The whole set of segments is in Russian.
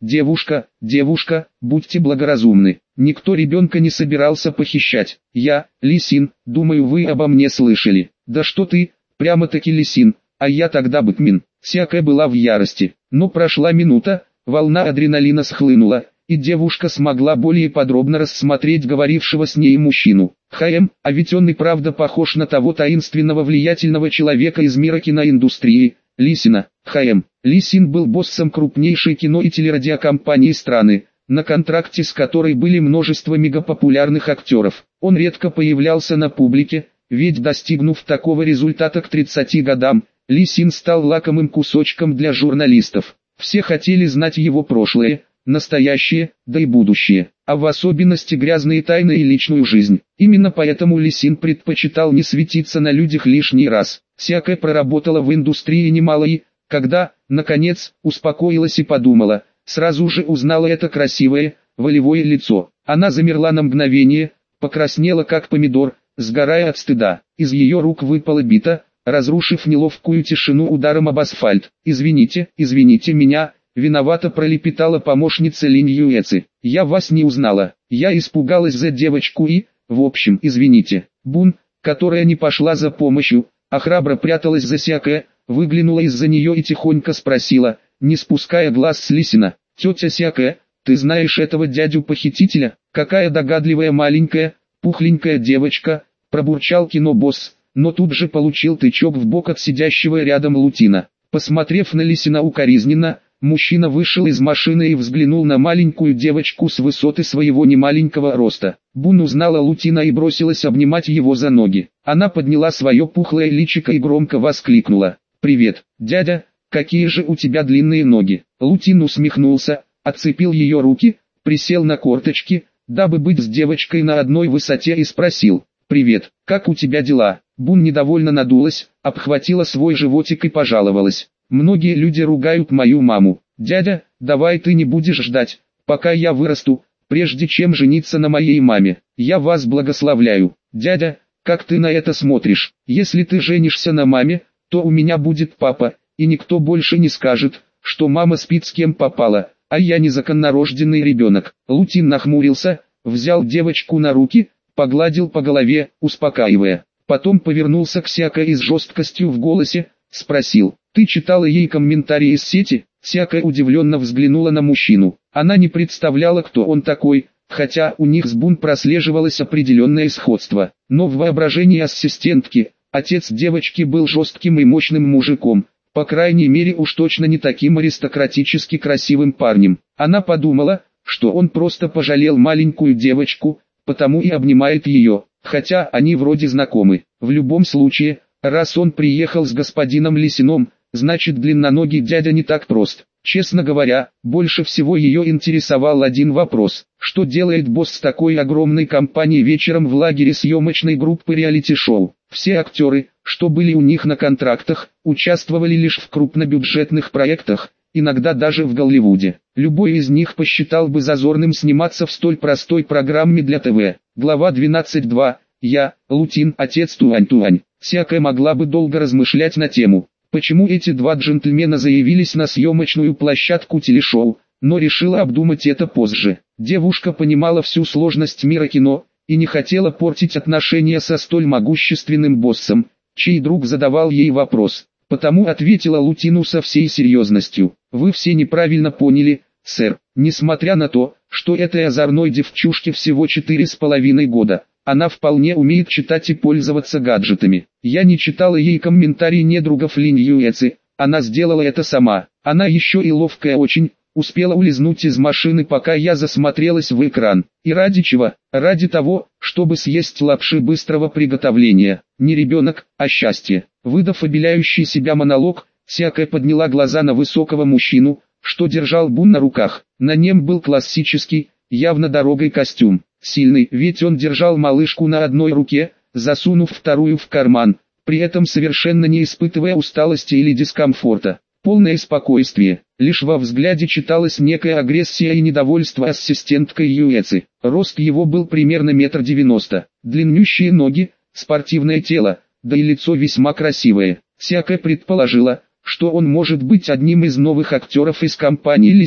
девушка, будьте благоразумны. Никто ребенка не собирался похищать. Я, Лисин, думаю, вы обо мне слышали. Да что ты, прямо-таки Лисин, а я тогда Бэтмен. Сякэ была в ярости. Но прошла минута, волна адреналина схлынула, и девушка смогла более подробно рассмотреть говорившего с ней мужчину. А ведь он и правда похож на того таинственного влиятельного человека из мира киноиндустрии, Лисина. Лисин был боссом крупнейшей кино- и телерадиокомпании страны, на контракте с которой были множество мегапопулярных актеров. Он редко появлялся на публике, ведь достигнув такого результата к 30 годам, Лисин стал лакомым кусочком для журналистов. Все хотели знать его прошлое, настоящее, да и будущее, а в особенности грязные тайны и личную жизнь. Именно поэтому Лисин предпочитал не светиться на людях лишний раз. Сякэ проработала в индустрии немало и, когда, наконец, успокоилась и подумала, сразу же узнала это красивое, волевое лицо. Она замерла на мгновение, покраснела как помидор, сгорая от стыда. Из ее рук выпала бита, разрушив неловкую тишину ударом об асфальт. «Извините меня», виновато пролепетала помощница Линь Юэци. «Я вас не узнала. Я испугалась за девочку и, в общем, извините». Бун, которая не пошла за помощью, а храбро пряталась за Сякэ, выглянула из-за нее и тихонько спросила, не спуская глаз с Лисина: «Тетя Сякэ, ты знаешь этого дядю-похитителя?» «Какая догадливая маленькая, пухленькая девочка», пробурчал кинобосс, но тут же получил тычок в бок от сидящего рядом Лутина. Посмотрев на Лисина укоризненно, мужчина вышел из машины и взглянул на маленькую девочку с высоты своего немаленького роста. Бун узнала Лутина и бросилась обнимать его за ноги. Она подняла свое пухлое личико и громко воскликнула: «Привет, дядя, какие же у тебя длинные ноги!» Лутин усмехнулся, отцепил ее руки, присел на корточки, дабы быть с девочкой на одной высоте, и спросил: «Привет, как у тебя дела?» Бун недовольно надулась, обхватила свой животик и пожаловалась: «Многие люди ругают мою маму. Дядя, давай ты не будешь ждать, пока я вырасту, прежде чем жениться на моей маме. Я вас благословляю. Дядя, как ты на это смотришь? Если ты женишься на маме, то у меня будет папа, и никто больше не скажет, что мама спит с кем попала, а я незаконнорожденный ребенок». Лутин нахмурился, взял девочку на руки, погладил по голове, успокаивая. Потом повернулся к Сякэ и с жесткостью в голосе спросил: «Ты читала ей комментарии из сети?» Сякэ удивленно взглянула на мужчину. Она не представляла, кто он такой, хотя у них с Бун прослеживалось определенное сходство. Но в воображении ассистентки, отец девочки был жестким и мощным мужиком, по крайней мере уж точно не таким аристократически красивым парнем. Она подумала, что он просто пожалел маленькую девочку, потому и обнимает ее, хотя они вроде знакомы. В любом случае, раз он приехал с господином Лисином, значит длинноногий дядя не так прост. Честно говоря, больше всего ее интересовал один вопрос: что делает босс такой огромной компании вечером в лагере съемочной группы реалити-шоу? Все актеры, что были у них на контрактах, участвовали лишь в крупнобюджетных проектах, иногда даже в Голливуде. Любой из них посчитал бы зазорным сниматься в столь простой программе для ТВ. Глава 12.2. Я, Лутин, отец Туань-Туань. Сякэ могла бы долго размышлять на тему, почему эти два джентльмена заявились на съемочную площадку телешоу, но решила обдумать это позже. Девушка понимала всю сложность мира кино, и не хотела портить отношения со столь могущественным боссом, чей друг задавал ей вопрос. Потому ответила Лутину со всей серьезностью: «Вы все неправильно поняли, сэр. Несмотря на то, что этой озорной девчушке всего 4,5 года, она вполне умеет читать и пользоваться гаджетами. Я не читала ей комментарии недругов Линь Юэци, она сделала это сама. Она еще и ловкая очень, успела улизнуть из машины, пока я засмотрелась в экран. И ради чего? Ради того, чтобы съесть лапши быстрого приготовления. Не ребенок, а счастье». Выдав обеляющий себя монолог, Сякэ подняла глаза на высокого мужчину, что держал Бун на руках. На нем был классический, явно дорогой костюм. Сильный, ведь он держал малышку на одной руке, засунув вторую в карман, при этом совершенно не испытывая усталости или дискомфорта. Полное спокойствие. Лишь во взгляде читалась некая агрессия и недовольство ассистенткой Юэци. Рост его был примерно 1,90 м. Длиннющие ноги, спортивное тело, да и лицо весьма красивое. Сякэ предположила, что он может быть одним из новых актеров из компании Лисина.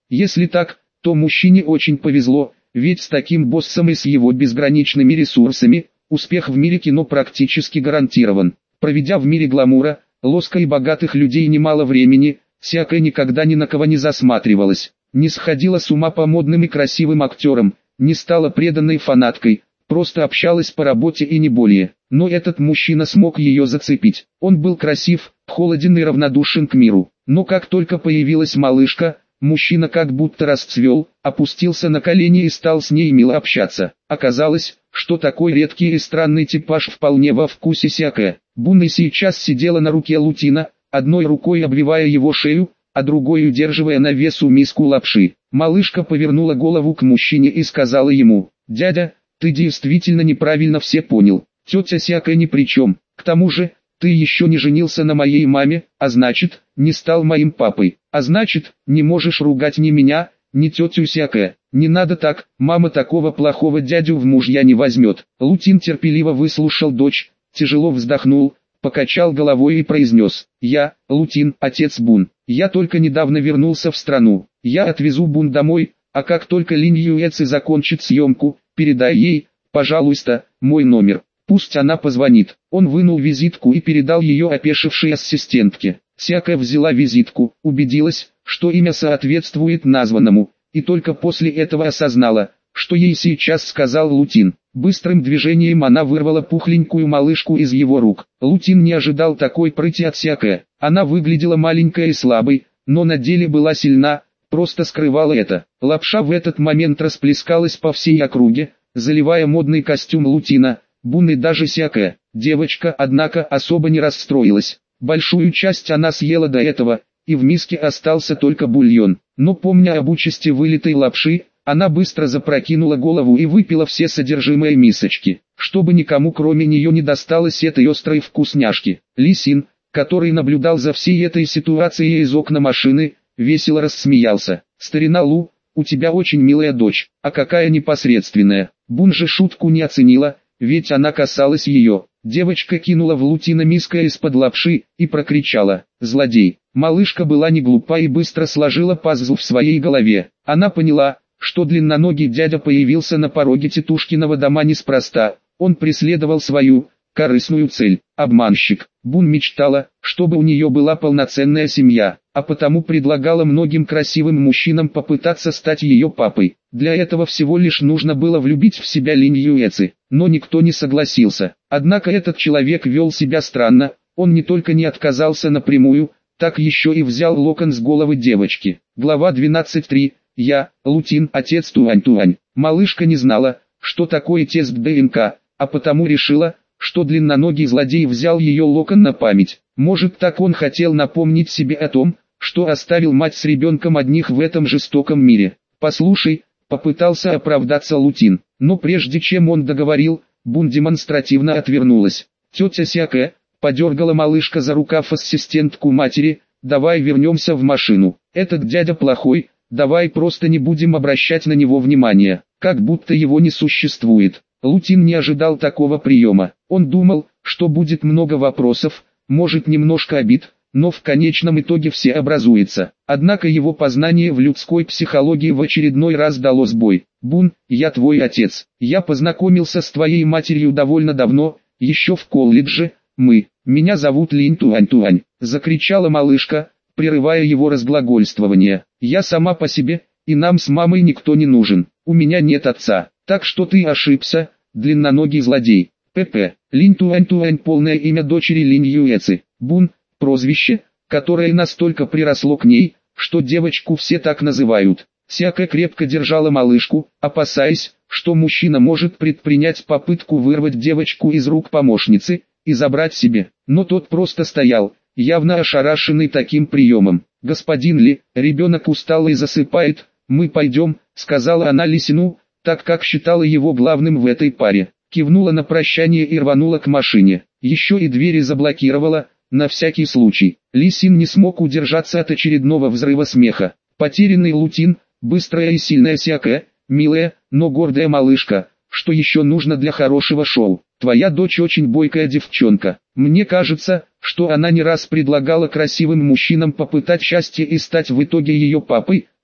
Если так, то мужчине очень повезло, ведь с таким боссом и с его безграничными ресурсами, успех в мире кино практически гарантирован. Проведя в мире гламура, лоска и богатых людей немало времени, Сякэ никогда ни на кого не засматривалась, не сходила с ума по модным и красивым актерам, не стала преданной фанаткой, просто общалась по работе и не более. Но этот мужчина смог ее зацепить. Он был красив, холоден и равнодушен к миру. Но как только появилась малышка, мужчина как будто расцвел, опустился на колени и стал с ней мило общаться. Оказалось, что такой редкий и странный типаж вполне во вкусе Сякэ. Бунна сейчас сидела на руке Лутина, одной рукой обвивая его шею, а другой удерживая на весу миску лапши. Малышка повернула голову к мужчине и сказала ему: «Дядя, ты действительно неправильно все понял. Тетя Сякэ ни при чем. К тому же, ты еще не женился на моей маме, а значит, не стал моим папой. А значит, не можешь ругать ни меня, ни тетю Сякэ. Не надо так, мама такого плохого дядю в мужья не возьмет». Лутин терпеливо выслушал дочь, тяжело вздохнул, покачал головой и произнес: «Я, Лутин, отец Бун. Я только недавно вернулся в страну. Я отвезу Бун домой, а как только Линь Юэци закончит съемку, передай ей, пожалуйста, мой номер. Пусть она позвонит». Он вынул визитку и передал ее опешившей ассистентке. Сякэ взяла визитку, убедилась, что имя соответствует названному, и только после этого осознала, что ей сейчас сказал Лутин. Быстрым движением она вырвала пухленькую малышку из его рук. Лутин не ожидал такой прыти от Сякэ. Она выглядела маленькой и слабой, но на деле была сильна, просто скрывала это. Лапша в этот момент расплескалась по всей округе, заливая модный костюм Лутина, Бун и даже Сякэ. Девочка, однако, особо не расстроилась. Большую часть она съела до этого, и в миске остался только бульон. Но помня об участи вылитой лапши, она быстро запрокинула голову и выпила все содержимое мисочки, чтобы никому кроме нее не досталось этой острой вкусняшки. Ли Син, который наблюдал за всей этой ситуацией из окна машины, весело рассмеялся. «Старина Лу, у тебя очень милая дочь, а какая непосредственная». Бун же шутку не оценила, ведь она касалась ее. Девочка кинула в Лутина миской из-под лапши и прокричала: «Злодей!». Малышка была не глупа и быстро сложила пазл в своей голове. Она поняла, что длинноногий дядя появился на пороге тетушкиного дома неспроста. Он преследовал свою корыстную цель – обманщик. Бун мечтала, чтобы у нее была полноценная семья, а потому предлагала многим красивым мужчинам попытаться стать ее папой. Для этого всего лишь нужно было влюбить в себя Линь Юэци, но никто не согласился. Однако этот человек вел себя странно, он не только не отказался напрямую, так еще и взял локон с головы девочки. Глава 12.3. Я, Лутин, отец Туань-Туань. Малышка не знала, что такое тест ДНК, а потому решила, что длинноногий злодей взял ее локон на память. Может, так он хотел напомнить себе о том, что оставил мать с ребенком одних в этом жестоком мире. «Послушай», — попытался оправдаться Лутин, но прежде чем он договорил, Бун демонстративно отвернулась. Тетя Сякэ подергала малышка за рукав ассистентку матери: «Давай вернемся в машину. Этот дядя плохой, давай просто не будем обращать на него внимания, как будто его не существует». Лутин не ожидал такого приема. Он думал, что будет много вопросов, может немножко обид, но в конечном итоге все образуется. Однако его познание в людской психологии в очередной раз дало сбой. «Бун, я твой отец. Я познакомился с твоей матерью довольно давно, еще в колледже. Меня зовут Линь Туань-Туань», — закричала малышка, прерывая его разглагольствование. «Я сама по себе, и нам с мамой никто не нужен. У меня нет отца. Так что ты ошибся, длинноногий злодей». П.П. Линь Туань-Туань — полное имя дочери Линь Юэци. Бун — прозвище, которое настолько приросло к ней, что девочку все так называют. Сякэ крепко держала малышку, опасаясь, что мужчина может предпринять попытку вырвать девочку из рук помощницы и забрать себе. Но тот просто стоял, явно ошарашенный таким приемом. «Господин Ли, ребенок устал и засыпает, мы пойдем», — сказала она Ли Сину, так как считала его главным в этой паре. Кивнула на прощание и рванула к машине. Еще и двери заблокировала, на всякий случай. Ли Син не смог удержаться от очередного взрыва смеха. Потерянный Лутин, быстрая и сильная Сякэ, милая, но гордая малышка. Что еще нужно для хорошего шоу? Твоя дочь очень бойкая девчонка. Мне кажется, что она не раз предлагала красивым мужчинам попытать счастье и стать в итоге ее папой,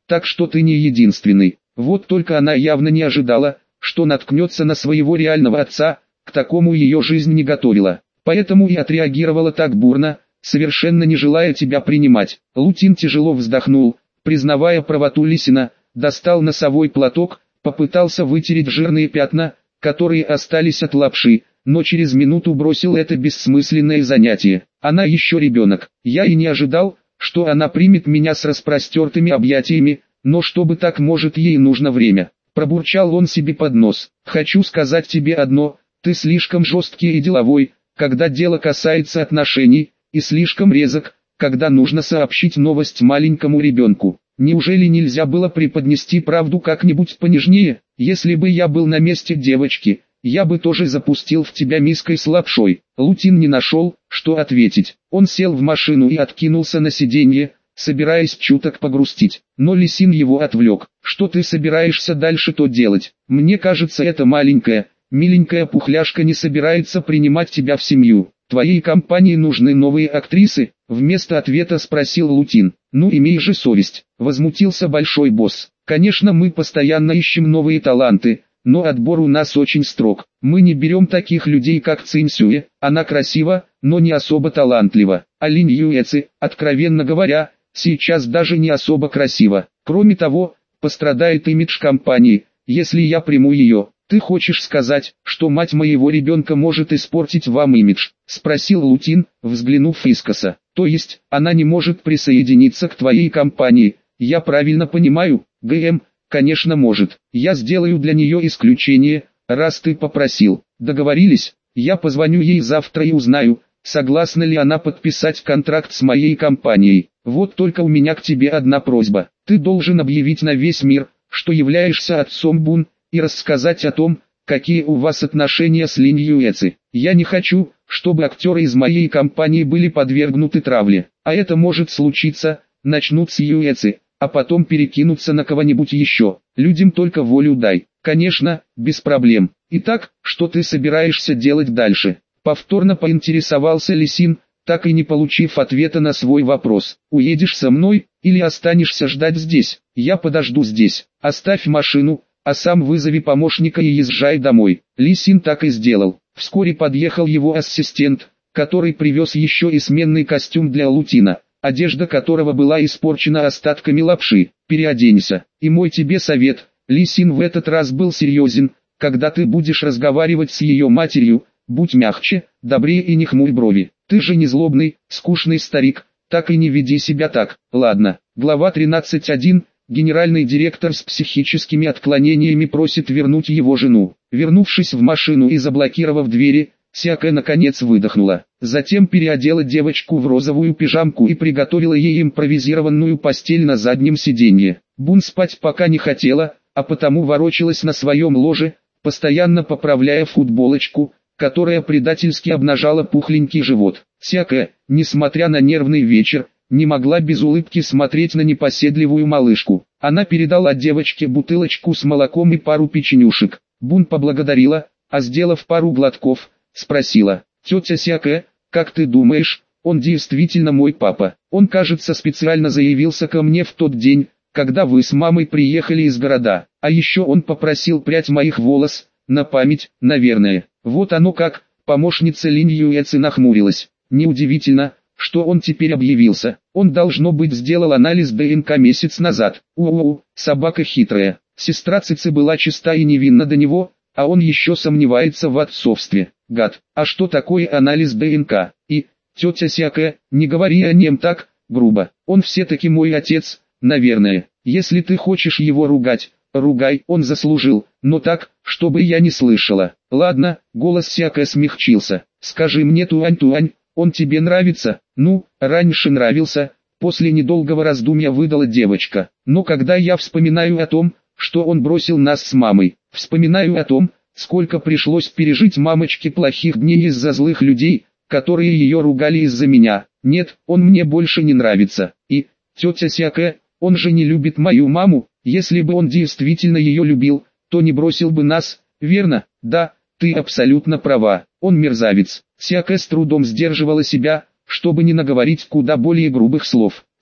так что ты не единственный. Вот только она явно не ожидала, что наткнется на своего реального отца, к такому ее жизнь не готовила. Поэтому и отреагировала так бурно, совершенно не желая тебя принимать. Лутин тяжело вздохнул, признавая правоту Лисина, достал носовой платок, попытался вытереть жирные пятна, которые остались от лапши, но через минуту бросил это бессмысленное занятие. Она еще ребенок. Я и не ожидал, что она примет меня с распростертыми объятиями, но чтобы так, может, ей нужно время. Пробурчал он себе под нос. Хочу сказать тебе одно, ты слишком жесткий и деловой, когда дело касается отношений, и слишком резок, когда нужно сообщить новость маленькому ребенку. Неужели нельзя было преподнести правду как-нибудь понежнее? Если бы я был на месте девочки, я бы тоже запустил в тебя миской с лапшой. Лутин не нашел, что ответить. Он сел в машину и откинулся на сиденье, собираясь чуток погрустить. Но Лисин его отвлек. Что ты собираешься дальше-то делать? Мне кажется, эта маленькая, миленькая пухляшка не собирается принимать тебя в семью. Твоей компании нужны новые актрисы? Вместо ответа спросил Лутин. Ну имей же совесть, возмутился большой босс. Конечно, мы постоянно ищем новые таланты, но отбор у нас очень строг. Мы не берем таких людей, как Цинь Сюэ, она красива, но не особо талантлива. А Линь Юэци, откровенно говоря, сейчас даже не особо красива. Кроме того, пострадает имидж компании, если я приму ее. Ты хочешь сказать, что мать моего ребенка может испортить вам имидж? Спросил Лутин, взглянув искоса. То есть, она не может присоединиться к твоей компании, я правильно понимаю? ГМ, конечно может, я сделаю для нее исключение, раз ты попросил. Договорились? Я позвоню ей завтра и узнаю, согласна ли она подписать контракт с моей компанией. Вот только у меня к тебе одна просьба. Ты должен объявить на весь мир, что являешься отцом Бун, и рассказать о том, какие у вас отношения с Линь Юэци. Я не хочу, чтобы актеры из моей компании были подвергнуты травле. А это может случиться, начнут с Юэци, а потом перекинуться на кого-нибудь еще. Людям только волю дай. Конечно, без проблем. Итак, что ты собираешься делать дальше? Повторно поинтересовался Лисин, так и не получив ответа на свой вопрос. Уедешь со мной, или останешься ждать здесь? Я подожду здесь. Оставь машину, а сам вызови помощника и езжай домой. Лисин так и сделал. Вскоре подъехал его ассистент, который привез еще и сменный костюм для Лутина, одежда которого была испорчена остатками лапши. Переоденься. И мой тебе совет, Лисин в этот раз был серьезен, когда ты будешь разговаривать с ее матерью, будь мягче, добрее и не хмурь брови. Ты же не злобный, скучный старик, так и не веди себя так. Ладно. Глава 13.1. Генеральный директор с психическими отклонениями просит вернуть его жену. Вернувшись в машину и заблокировав двери, Сяке наконец выдохнула. Затем переодела девочку в розовую пижамку и приготовила ей импровизированную постель на заднем сиденье. Бун спать пока не хотела, а потому ворочалась на своем ложе, постоянно поправляя футболочку, которая предательски обнажала пухленький живот. Сяке, несмотря на нервный вечер, не могла без улыбки смотреть на непоседливую малышку. Она передала девочке бутылочку с молоком и пару печенюшек. Бун поблагодарила, а сделав пару глотков, спросила: «Тетя Сяке, как ты думаешь, он действительно мой папа? Он, кажется, специально заявился ко мне в тот день, когда вы с мамой приехали из города. А еще он попросил прядь моих волос, на память, наверное». Вот оно как. Помощница Линь Юэци нахмурилась. Неудивительно, что он теперь объявился. Он, должно быть, сделал анализ ДНК месяц назад. Собака хитрая. Сестра Цици была чиста и невинна до него, а он еще сомневается в отцовстве. Гад. А что такое анализ ДНК? И, тетя Сяке, не говори о нем так, грубо. Он все-таки мой отец, наверное. Если ты хочешь его ругать, ругай, он заслужил, но так, чтобы я не слышала. Ладно, голос Сяке смягчился. Скажи мне, Туань-Туань, он тебе нравится? Ну, раньше нравился, после недолгого раздумья выдала девочка. Но когда я вспоминаю о том, что он бросил нас с мамой, вспоминаю о том, сколько пришлось пережить мамочке плохих дней из-за злых людей, которые ее ругали из-за меня. Нет, он мне больше не нравится. И, тетя Сяке, он же не любит мою маму. Если бы он действительно ее любил, то не бросил бы нас, верно? Да, ты абсолютно права, он мерзавец. Сяке с трудом сдерживала себя, чтобы не наговорить куда более грубых слов.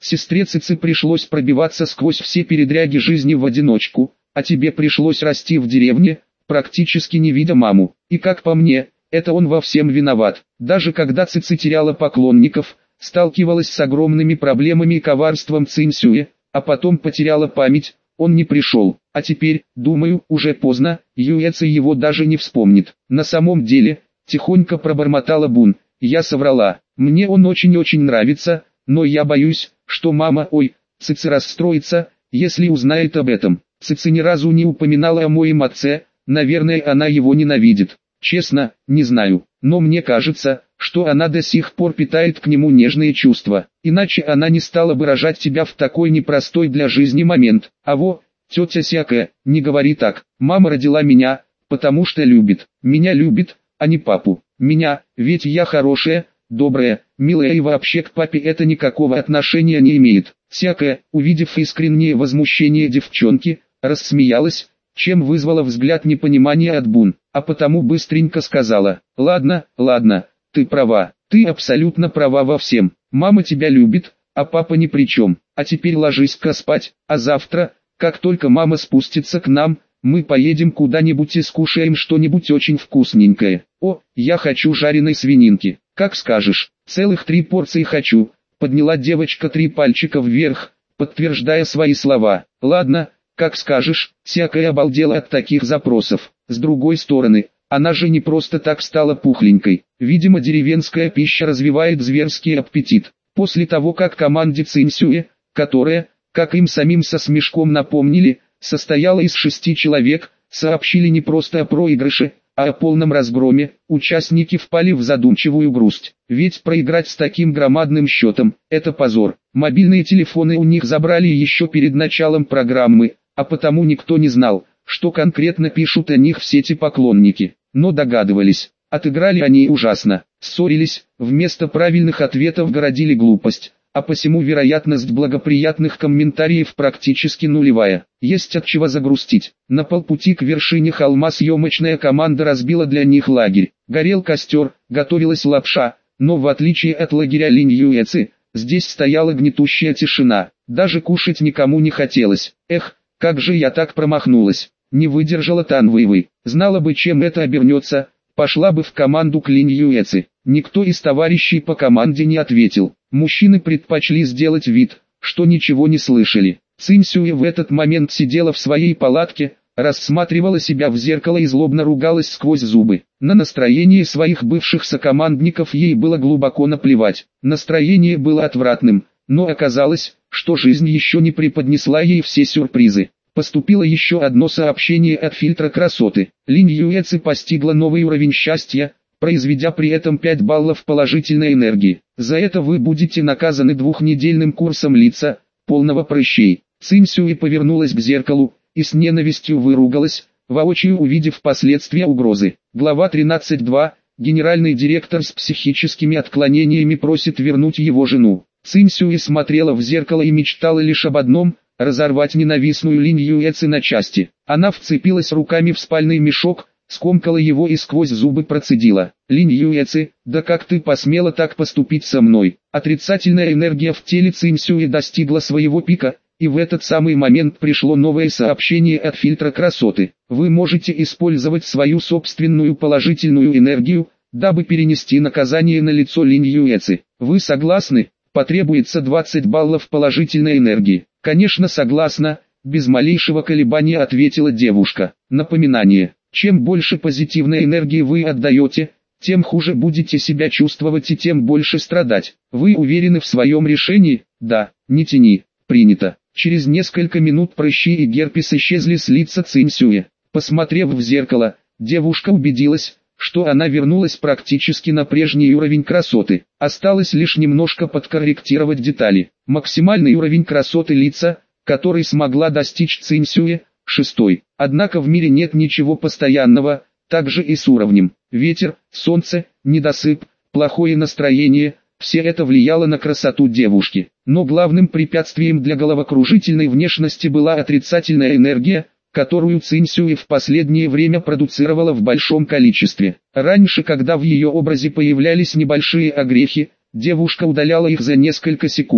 Сестре Цицы пришлось пробиваться сквозь все передряги жизни в одиночку, а тебе пришлось расти в деревне, практически не видя маму. И как по мне, это он во всем виноват. Даже когда Цицы теряла поклонников, сталкивалась с огромными проблемами и коварством Цинсюэ, а потом потеряла память, он не пришел. А теперь, думаю, уже поздно, Юэци его даже не вспомнит. На самом деле, тихонько пробормотала Бун, я соврала. Мне он очень-очень нравится, но я боюсь, что мама, Цицы расстроится, если узнает об этом. Цицы ни разу не упоминала о моем отце, наверное она его ненавидит. Честно, не знаю, но мне кажется, что она до сих пор питает к нему нежные чувства. Иначе она не стала бы рожать тебя в такой непростой для жизни момент. Тетя Сякая, не говори так. Мама родила меня, потому что любит. Меня любит, а не папу. Меня, ведь я хорошая, добрая, милая и вообще к папе это никакого отношения не имеет. Сякая, увидев искреннее возмущение девчонки, рассмеялась, чем вызвала взгляд непонимания от Бун, а потому быстренько сказала: ладно, ты права, ты абсолютно права во всем. Мама тебя любит, а папа ни при чем. А теперь ложись-ка спать, а завтра, как только мама спустится к нам, мы поедем куда-нибудь и скушаем что-нибудь очень вкусненькое. Я хочу жареной свининки. Как скажешь, целых 3 порции хочу. Подняла девочка 3 пальчика вверх, подтверждая свои слова. Ладно, как скажешь. Сякая обалдела от таких запросов. С другой стороны, она же не просто так стала пухленькой. Видимо, деревенская пища развивает зверский аппетит. После того, как команде Цинсюэ, которая, как им самим со смешком напомнили, состояла из 6 человек, сообщили не просто о проигрыше, а о полном разгроме, участники впали в задумчивую грусть. Ведь проиграть с таким громадным счетом – это позор. Мобильные телефоны у них забрали еще перед началом программы, а потому никто не знал, что конкретно пишут о них все эти поклонники. Но догадывались, отыграли они ужасно, ссорились, вместо правильных ответов городили глупость. А посему вероятность благоприятных комментариев практически нулевая. Есть от чего загрустить. На полпути к вершине холма съемочная команда разбила для них лагерь. Горел костер, готовилась лапша, но в отличие от лагеря Линь Юэци, здесь стояла гнетущая тишина. Даже кушать никому не хотелось. Как же я так промахнулась. Не выдержала Тан Вэйвэй. Знала бы, чем это обернется, пошла бы в команду к Линь Юэци. Никто из товарищей по команде не ответил. Мужчины предпочли сделать вид, что ничего не слышали. Цинсюэ в этот момент сидела в своей палатке, рассматривала себя в зеркало и злобно ругалась сквозь зубы. На настроение своих бывших сокомандников ей было глубоко наплевать. Настроение было отвратным, но оказалось, что жизнь еще не преподнесла ей все сюрпризы. Поступило еще одно сообщение от фильтра красоты. Линь Юэци постигла новый уровень счастья, произведя при этом 5 баллов положительной энергии. За это вы будете наказаны 2-недельным курсом лица, полного прыщей. Цинсюэ повернулась к зеркалу и с ненавистью выругалась, воочию увидев последствия угрозы. Глава 13.2. Генеральный директор с психическими отклонениями просит вернуть его жену. Цинсюэ смотрела в зеркало и мечтала лишь об одном – разорвать ненавистную Линь Юэци на части. Она вцепилась руками в спальный мешок, скомкала его и сквозь зубы процедила: Линь Юэци, да как ты посмела так поступить со мной? Отрицательная энергия в теле Цинсюэ достигла своего пика, и в этот самый момент пришло новое сообщение от фильтра красоты. Вы можете использовать свою собственную положительную энергию, дабы перенести наказание на лицо Линь Юэци. Вы согласны? Потребуется 20 баллов положительной энергии. Конечно согласна, без малейшего колебания ответила девушка. Напоминание. Чем больше позитивной энергии вы отдаете, тем хуже будете себя чувствовать и тем больше страдать. Вы уверены в своем решении? Да, не тяни. Принято. Через несколько минут прыщи и герпес исчезли с лица Цинсюэ. Посмотрев в зеркало, девушка убедилась, что она вернулась практически на прежний уровень красоты. Осталось лишь немножко подкорректировать детали. Максимальный уровень красоты лица, который смогла достичь Цинсюэ, 6. Однако в мире нет ничего постоянного, так же и с уровнем. Ветер, солнце, недосып, плохое настроение – все это влияло на красоту девушки. Но главным препятствием для головокружительной внешности была отрицательная энергия, которую Цинсюэ в последнее время продуцировала в большом количестве. Раньше, когда в ее образе появлялись небольшие огрехи, девушка удаляла их за несколько секунд,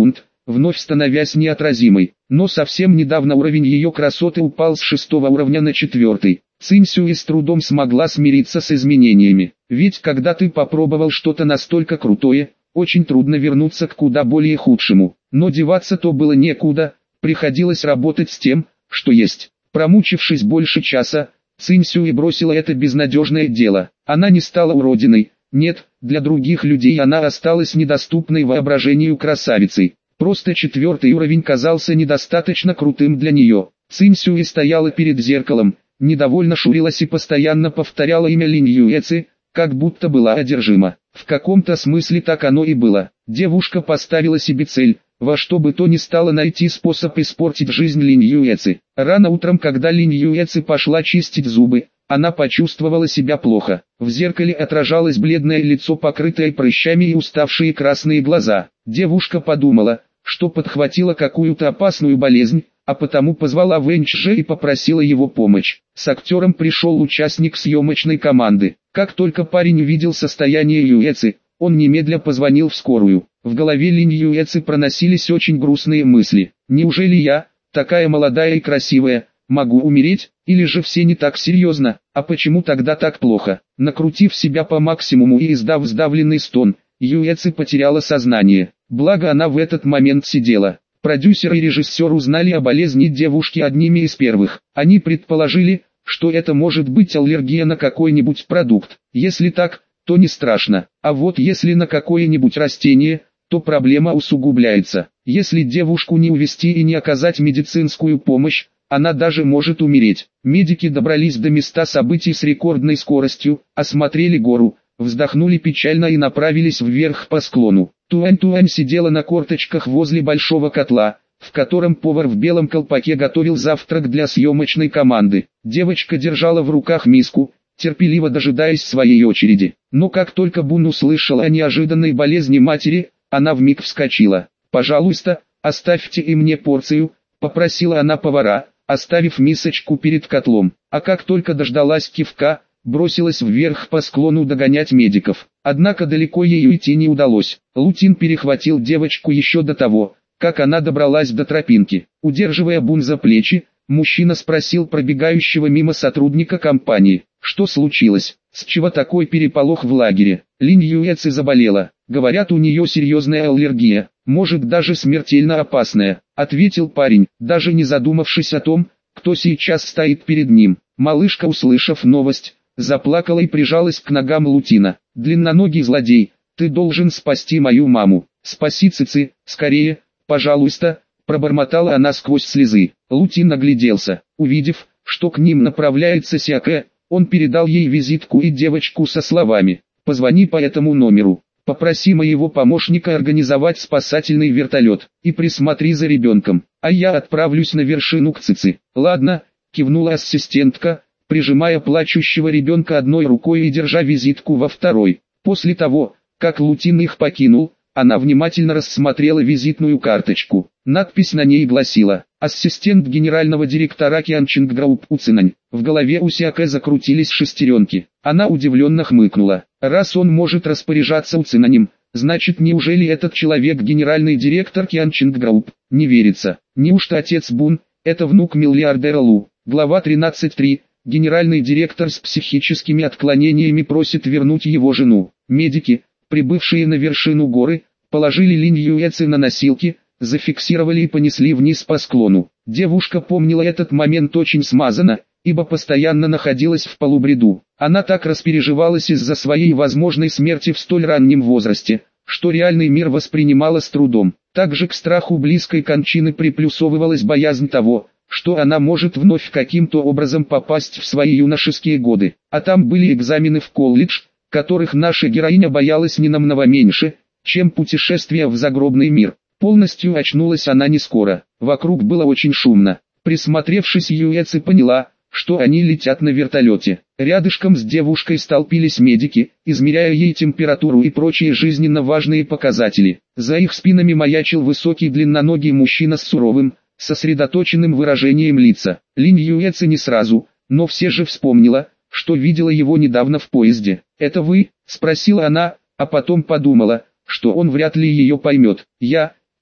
вновь становясь неотразимой. Но совсем недавно уровень ее красоты упал с 6-го уровня на 4-й. Цинь Сюй с трудом смогла смириться с изменениями. Ведь когда ты попробовал что-то настолько крутое, очень трудно вернуться к куда более худшему. Но деваться-то было некуда, приходилось работать с тем, что есть. Промучившись больше часа, Цинь Сюй бросила это безнадежное дело. Она не стала уродиной. Нет, для других людей она осталась недоступной воображению красавицей. Просто 4-й уровень казался недостаточно крутым для нее. Цинь Сюй стояла перед зеркалом, недовольно шурилась и постоянно повторяла имя Линь Юэци, как будто была одержима. В каком-то смысле так оно и было. Девушка поставила себе цель, во что бы то ни стало найти способ испортить жизнь Линь Юэци. Рано утром, когда Линь Юэци пошла чистить зубы, она почувствовала себя плохо. В зеркале отражалось бледное лицо, покрытое прыщами, и уставшие красные глаза. Девушка подумала, что подхватила какую-то опасную болезнь, а потому позвала Вэнь Чжэ и попросила его помощь. С актером пришел участник съемочной команды. Как только парень увидел состояние Юэци, он немедля позвонил в скорую. В голове Линь Юэци проносились очень грустные мысли. Неужели я, такая молодая и красивая, могу умереть, или же все не так серьезно, а почему тогда так плохо? Накрутив себя по максимуму и издав сдавленный стон, Юэци потеряла сознание. Благо она в этот момент сидела. Продюсер и режиссер узнали о болезни девушки одними из первых. Они предположили, что это может быть аллергия на какой-нибудь продукт. Если так, то не страшно. А вот если на какое-нибудь растение, то проблема усугубляется. Если девушку не увезти и не оказать медицинскую помощь, она даже может умереть. Медики добрались до места событий с рекордной скоростью, осмотрели гору, вздохнули печально и направились вверх по склону. Туань-Туань сидела на корточках возле большого котла, в котором повар в белом колпаке готовил завтрак для съемочной команды. Девочка держала в руках миску, терпеливо дожидаясь своей очереди. Но как только Бун услышала о неожиданной болезни матери, она вмиг вскочила. «Пожалуйста, оставьте и мне порцию», — попросила она повара, оставив мисочку перед котлом. А как только дождалась кивка, бросилась вверх по склону догонять медиков. Однако далеко ей уйти не удалось. Лутин перехватил девочку еще до того, как она добралась до тропинки. Удерживая Бун за плечи, мужчина спросил пробегающего мимо сотрудника компании, что случилось, с чего такой переполох в лагере. Линь Юэци заболела. Говорят, у нее серьезная аллергия, может даже смертельно опасная, ответил парень, даже не задумавшись о том, кто сейчас стоит перед ним. Малышка, услышав новость, заплакала и прижалась к ногам Лутина. «Длинноногий злодей, ты должен спасти мою маму. Спаси Цици, скорее, пожалуйста», пробормотала она сквозь слезы. Лутин огляделся. Увидев, что к ним направляется Сякэ, он передал ей визитку и девочку со словами: «Позвони по этому номеру. Попроси моего помощника организовать спасательный вертолет и присмотри за ребенком, а я отправлюсь на вершину к Цици». «Ладно», кивнула ассистентка, прижимая плачущего ребенка одной рукой и держа визитку во второй. После того, как Лутин их покинул, она внимательно рассмотрела визитную карточку. Надпись на ней гласила: «Ассистент генерального директора Кианчинг Групп Уцинань». В голове у Сякэ закрутились шестеренки. Она удивленно хмыкнула. Раз он может распоряжаться Уцинанем, значит, неужели этот человек генеральный директор Кианчинг Групп? Не верится. Неужто отец Бун – это внук миллиардера Лу? Глава 13.3. Генеральный директор с психическими отклонениями просит вернуть его жену. Медики, прибывшие на вершину горы, положили Линь Юэци на носилки, зафиксировали и понесли вниз по склону. Девушка помнила этот момент очень смазанно, ибо постоянно находилась в полубреду. Она так распереживалась из-за своей возможной смерти в столь раннем возрасте, что реальный мир воспринимала с трудом. Также к страху близкой кончины приплюсовывалась боязнь того, что она может вновь каким-то образом попасть в свои юношеские годы. А там были экзамены в колледж, которых наша героиня боялась не намного меньше, чем путешествие в загробный мир. Полностью очнулась она не скоро. Вокруг было очень шумно. Присмотревшись, Юэци поняла, что они летят на вертолете. Рядышком с девушкой столпились медики, измеряя ей температуру и прочие жизненно важные показатели. За их спинами маячил высокий длинноногий мужчина с суровым, сосредоточенным выражением лица. Линь Юэци не сразу, но все же вспомнила, что видела его недавно в поезде. «Это вы?» – спросила она, а потом подумала, что он вряд ли ее поймет. «Я», –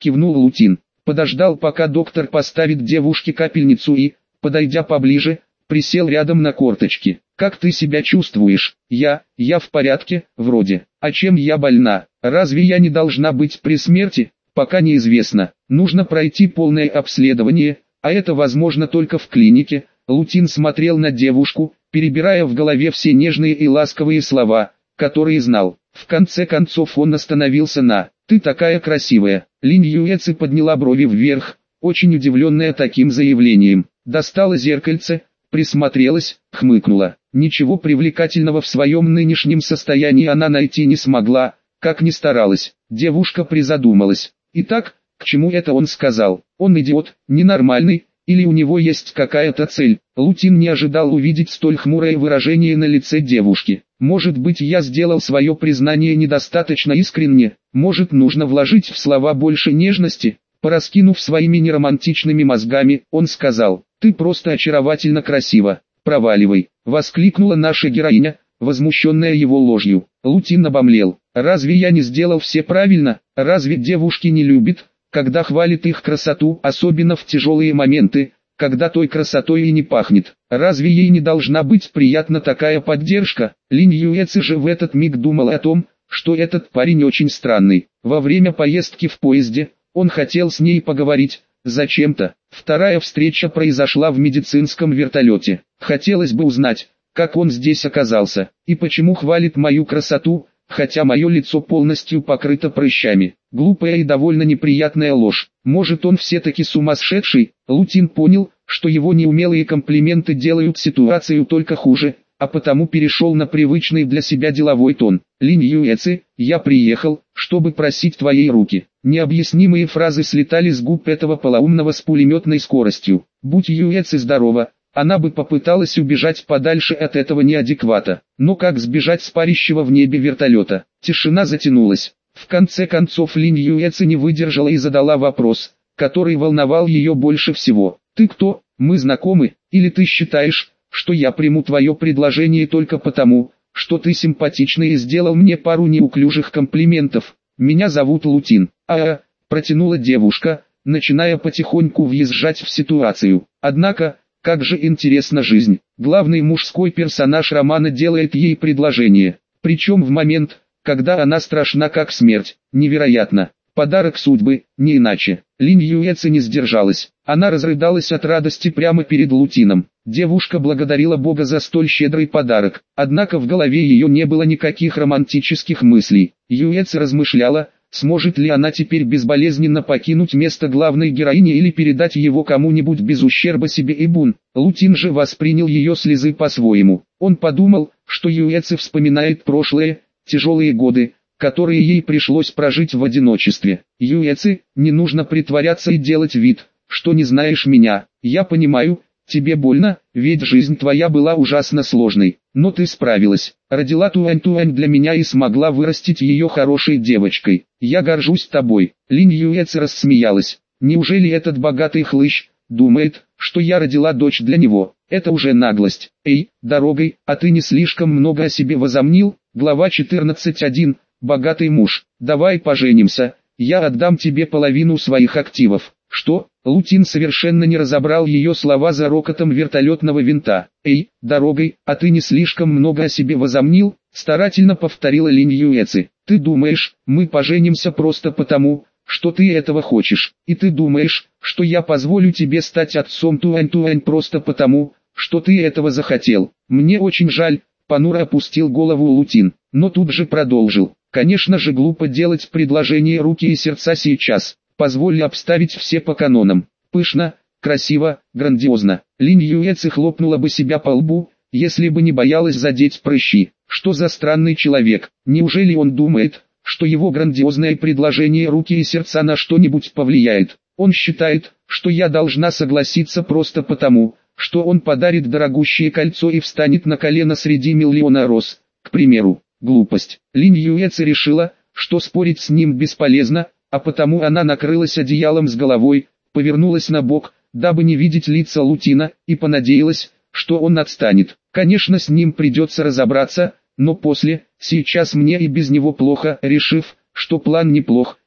кивнул Лутин. Подождал, пока доктор поставит девушке капельницу и, подойдя поближе, присел рядом на корточки. «Как ты себя чувствуешь?» Я в порядке, вроде. А чем я больна? Разве я не должна быть при смерти? Пока неизвестно. Нужно пройти полное обследование, а это возможно только в клинике». Лутин смотрел на девушку, перебирая в голове все нежные и ласковые слова, которые знал. В конце концов он остановился на «Ты такая красивая». Линь Юэци подняла брови вверх, очень удивленная таким заявлением. Достала зеркальце, присмотрелась, хмыкнула. Ничего привлекательного в своем нынешнем состоянии она найти не смогла, как ни старалась. Девушка призадумалась. Итак, к чему это он сказал? Он идиот, ненормальный, или у него есть какая-то цель? Лутин не ожидал увидеть столь хмурое выражение на лице девушки. Может быть, я сделал свое признание недостаточно искренне, может, нужно вложить в слова больше нежности? Пораскинув своими неромантичными мозгами, он сказал: «Ты просто очаровательно красива. Проваливай», — воскликнула наша героиня, возмущенная его ложью. Лутин обомлел. «Разве я не сделал все правильно? Разве девушки не любят, когда хвалит их красоту, особенно в тяжелые моменты, когда той красотой и не пахнет? Разве ей не должна быть приятна такая поддержка?» Линь Юэци же в этот миг думал о том, что этот парень очень странный. Во время поездки в поезде, он хотел с ней поговорить, зачем-то. Вторая встреча произошла в медицинском вертолете. Хотелось бы узнать, как он здесь оказался, и почему хвалит мою красоту, хотя мое лицо полностью покрыто прыщами. Глупая и довольно неприятная ложь. Может, он все-таки сумасшедший? Лутин понял, что его неумелые комплименты делают ситуацию только хуже, а потому перешел на привычный для себя деловой тон. «Линь Юэци, я приехал, чтобы просить твоей руки». Необъяснимые фразы слетали с губ этого полоумного с пулеметной скоростью. Будь Юэци здорова, она бы попыталась убежать подальше от этого неадеквата. Но как сбежать с парящего в небе вертолета? Тишина затянулась. В конце концов Линь Юэци не выдержала и задала вопрос, который волновал ее больше всего. «Ты кто? Мы знакомы? Или ты считаешь, что я приму твое предложение только потому, что ты симпатичный и сделал мне пару неуклюжих комплиментов? Меня зовут Лутин». Протянула девушка, начиная потихоньку въезжать в ситуацию. Однако, как же интересна жизнь. Главный мужской персонаж романа делает ей предложение. Причем в момент, когда она страшна как смерть. Невероятно. Подарок судьбы, не иначе. Линь Юэци не сдержалась. Она разрыдалась от радости прямо перед Лутином. Девушка благодарила Бога за столь щедрый подарок. Однако в голове ее не было никаких романтических мыслей. Юэци размышляла, сможет ли она теперь безболезненно покинуть место главной героини или передать его кому-нибудь без ущерба себе и Бун. Лутин же воспринял ее слезы по-своему. Он подумал, что Юэци вспоминает прошлое, тяжелые годы, которые ей пришлось прожить в одиночестве. «Юэци, не нужно притворяться и делать вид, что не знаешь меня. Я понимаю, тебе больно, ведь жизнь твоя была ужасно сложной, но ты справилась. Родила Туань-Туань для меня и смогла вырастить ее хорошей девочкой. Я горжусь тобой». Линь Юэци рассмеялась. «Неужели этот богатый хлыщ думает, что я родила дочь для него? Это уже наглость. Эй, дорогой, а ты не слишком много о себе возомнил?» Глава 14.1. «Богатый муж, давай поженимся, я отдам тебе половину своих активов». «Что?» Лутин совершенно не разобрал ее слова за рокотом вертолетного винта. «Эй, дорогой, а ты не слишком много о себе возомнил?» Старательно повторила Линь Юэци. «Ты думаешь, мы поженимся просто потому, что ты этого хочешь? И ты думаешь, что я позволю тебе стать отцом Туань-Туань просто потому, что ты этого захотел? Мне очень жаль», понуро опустил голову Лутин, но тут же продолжил. «Конечно же глупо делать предложение руки и сердца сейчас. Позволь обставить все по канонам. Пышно, красиво, грандиозно». Линь Юэци хлопнула бы себя по лбу, если бы не боялась задеть прыщи. Что за странный человек? Неужели он думает, что его грандиозное предложение руки и сердца на что-нибудь повлияет? Он считает, что я должна согласиться просто потому, что он подарит дорогущее кольцо и встанет на колено среди миллиона роз, к примеру. Глупость. Линь Юэци решила, что спорить с ним бесполезно, а потому она накрылась одеялом с головой, повернулась на бок, дабы не видеть лица Лутина, и понадеялась, что он отстанет. Конечно, с ним придется разобраться, но после, сейчас мне и без него плохо. Решив, что план неплох,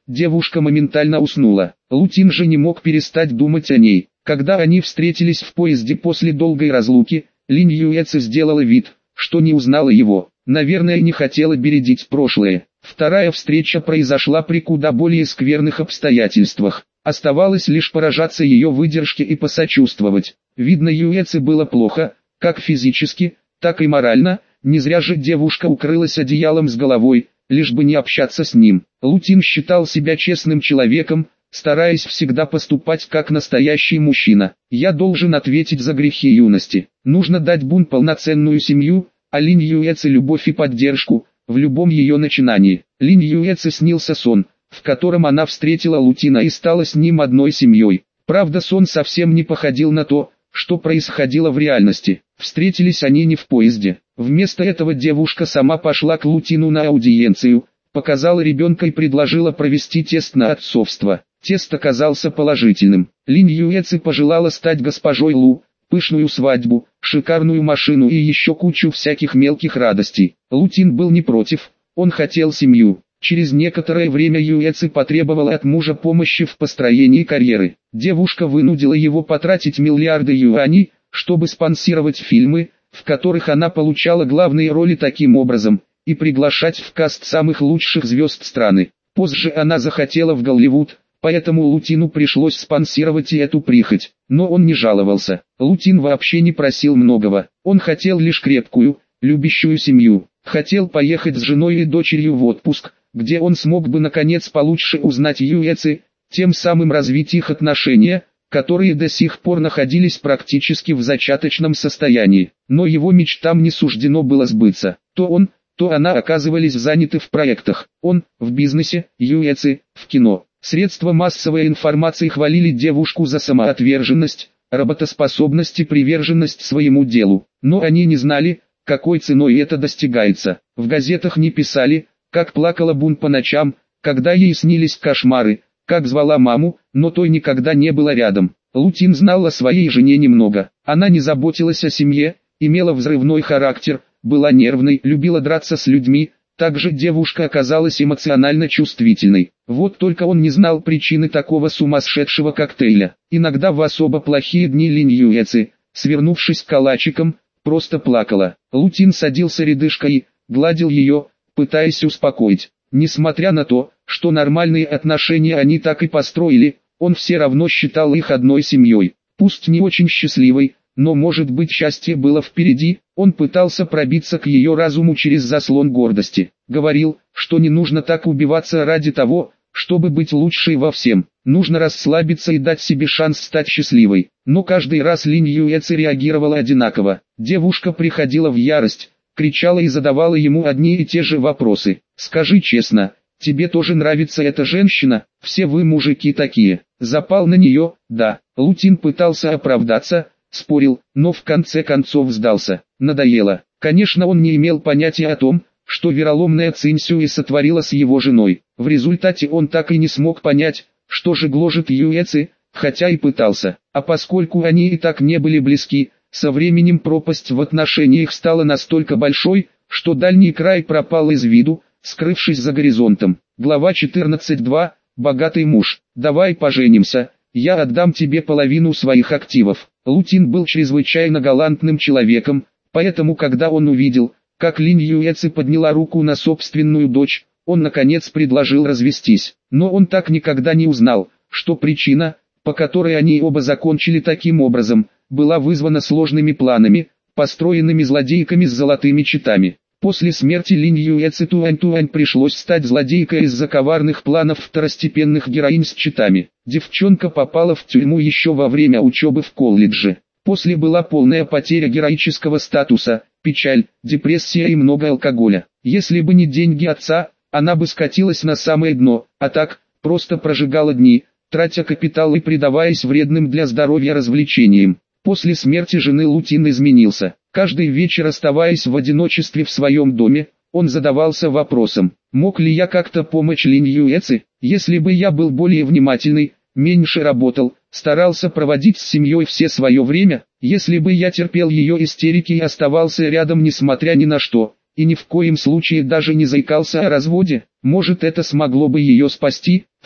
девушка моментально уснула. Лутин же не мог перестать думать о ней. Когда они встретились в поезде после долгой разлуки, Линь Юэци сделала вид, что не узнала его. Наверное, не хотела бередить прошлое. Вторая встреча произошла при куда более скверных обстоятельствах. Оставалось лишь поражаться ее выдержке и посочувствовать. Видно, Юэци было плохо, как физически, так и морально. Не зря же девушка укрылась одеялом с головой, лишь бы не общаться с ним. Лутин считал себя честным человеком, стараясь всегда поступать как настоящий мужчина. Я должен ответить за грехи юности. Нужно дать Бун полноценную семью, а Линь Юэци любовь и поддержку в любом ее начинании. Линь Юэци снился сон, в котором она встретила Лутина и стала с ним одной семьей. Правда, сон совсем не походил на то, что происходило в реальности. Встретились они не в поезде. Вместо этого девушка сама пошла к Лутину на аудиенцию, показала ребенка и предложила провести тест на отцовство. Тест оказался положительным. Линь Юэци пожелала стать госпожой Лу, пышную свадьбу, шикарную машину и еще кучу всяких мелких радостей. Лутин был не против, он хотел семью. Через некоторое время Юэци потребовала от мужа помощи в построении карьеры. Девушка вынудила его потратить миллиарды юаней, чтобы спонсировать фильмы, в которых она получала главные роли таким образом, и приглашать в каст самых лучших звезд страны. Позже она захотела в Голливуд, поэтому Лутину пришлось спонсировать и эту прихоть. Но он не жаловался. Лутин вообще не просил многого. Он хотел лишь крепкую, любящую семью. Хотел поехать с женой и дочерью в отпуск, где он смог бы наконец получше узнать Юэци, тем самым развить их отношения, которые до сих пор находились практически в зачаточном состоянии. Но его мечтам не суждено было сбыться. То он, то она оказывались заняты в проектах. Он в бизнесе, Юэци в кино. Средства массовой информации хвалили девушку за самоотверженность, работоспособность и приверженность своему делу. Но они не знали, какой ценой это достигается. В газетах не писали, как плакала Бун по ночам, когда ей снились кошмары, как звала маму, но той никогда не было рядом. Лутин знал о своей жене немного. Она не заботилась о семье, имела взрывной характер, была нервной, любила драться с людьми. Также девушка оказалась эмоционально чувствительной. Вот только он не знал причины такого сумасшедшего коктейля. Иногда в особо плохие дни Линь Юэци, свернувшись калачиком, просто плакала. Лутин садился рядышкой и гладил ее, пытаясь успокоить. Несмотря на то, что нормальные отношения они так и построили, он все равно считал их одной семьей. Пусть не очень счастливой, но может быть счастье было впереди. Он пытался пробиться к ее разуму через заслон гордости. Говорил, что не нужно так убиваться ради того, чтобы быть лучшей во всем. Нужно расслабиться и дать себе шанс стать счастливой. Но каждый раз Линь Юэци реагировала одинаково. Девушка приходила в ярость, кричала и задавала ему одни и те же вопросы. «Скажи честно, тебе тоже нравится эта женщина? Все вы мужики такие». Запал на нее, да. Лутин пытался оправдаться, спорил, но в конце концов сдался. Надоело. Конечно, он не имел понятия о том, что вероломная Цинь Сюэ сотворила с его женой. В результате он так и не смог понять, что же гложет Юэци, хотя и пытался. А поскольку они и так не были близки, со временем пропасть в отношениях стала настолько большой, что дальний край пропал из виду, скрывшись за горизонтом. Глава 14.2. Богатый муж. «Давай поженимся, я отдам тебе половину своих активов». Лутин был чрезвычайно галантным человеком, поэтому когда он увидел, как Линь Юэци подняла руку на собственную дочь, он наконец предложил развестись. Но он так никогда не узнал, что причина, по которой они оба закончили таким образом, была вызвана сложными планами, построенными злодейками с золотыми читами. После смерти Линь Юэци Туань пришлось стать злодейкой из-за коварных планов второстепенных героинь с читами. Девчонка попала в тюрьму еще во время учебы в колледже. После была полная потеря героического статуса, печаль, депрессия и много алкоголя. Если бы не деньги отца, она бы скатилась на самое дно, а так, просто прожигала дни, тратя капитал и предаваясь вредным для здоровья развлечениям. После смерти жены Лутин изменился. Каждый вечер, оставаясь в одиночестве в своем доме, он задавался вопросом: мог ли я как-то помочь Линь Юэци? Если бы я был более внимательный, меньше работал, старался проводить с семьей все свое время, если бы я терпел ее истерики и оставался рядом несмотря ни на что, и ни в коем случае даже не заикался о разводе, может, это смогло бы ее спасти.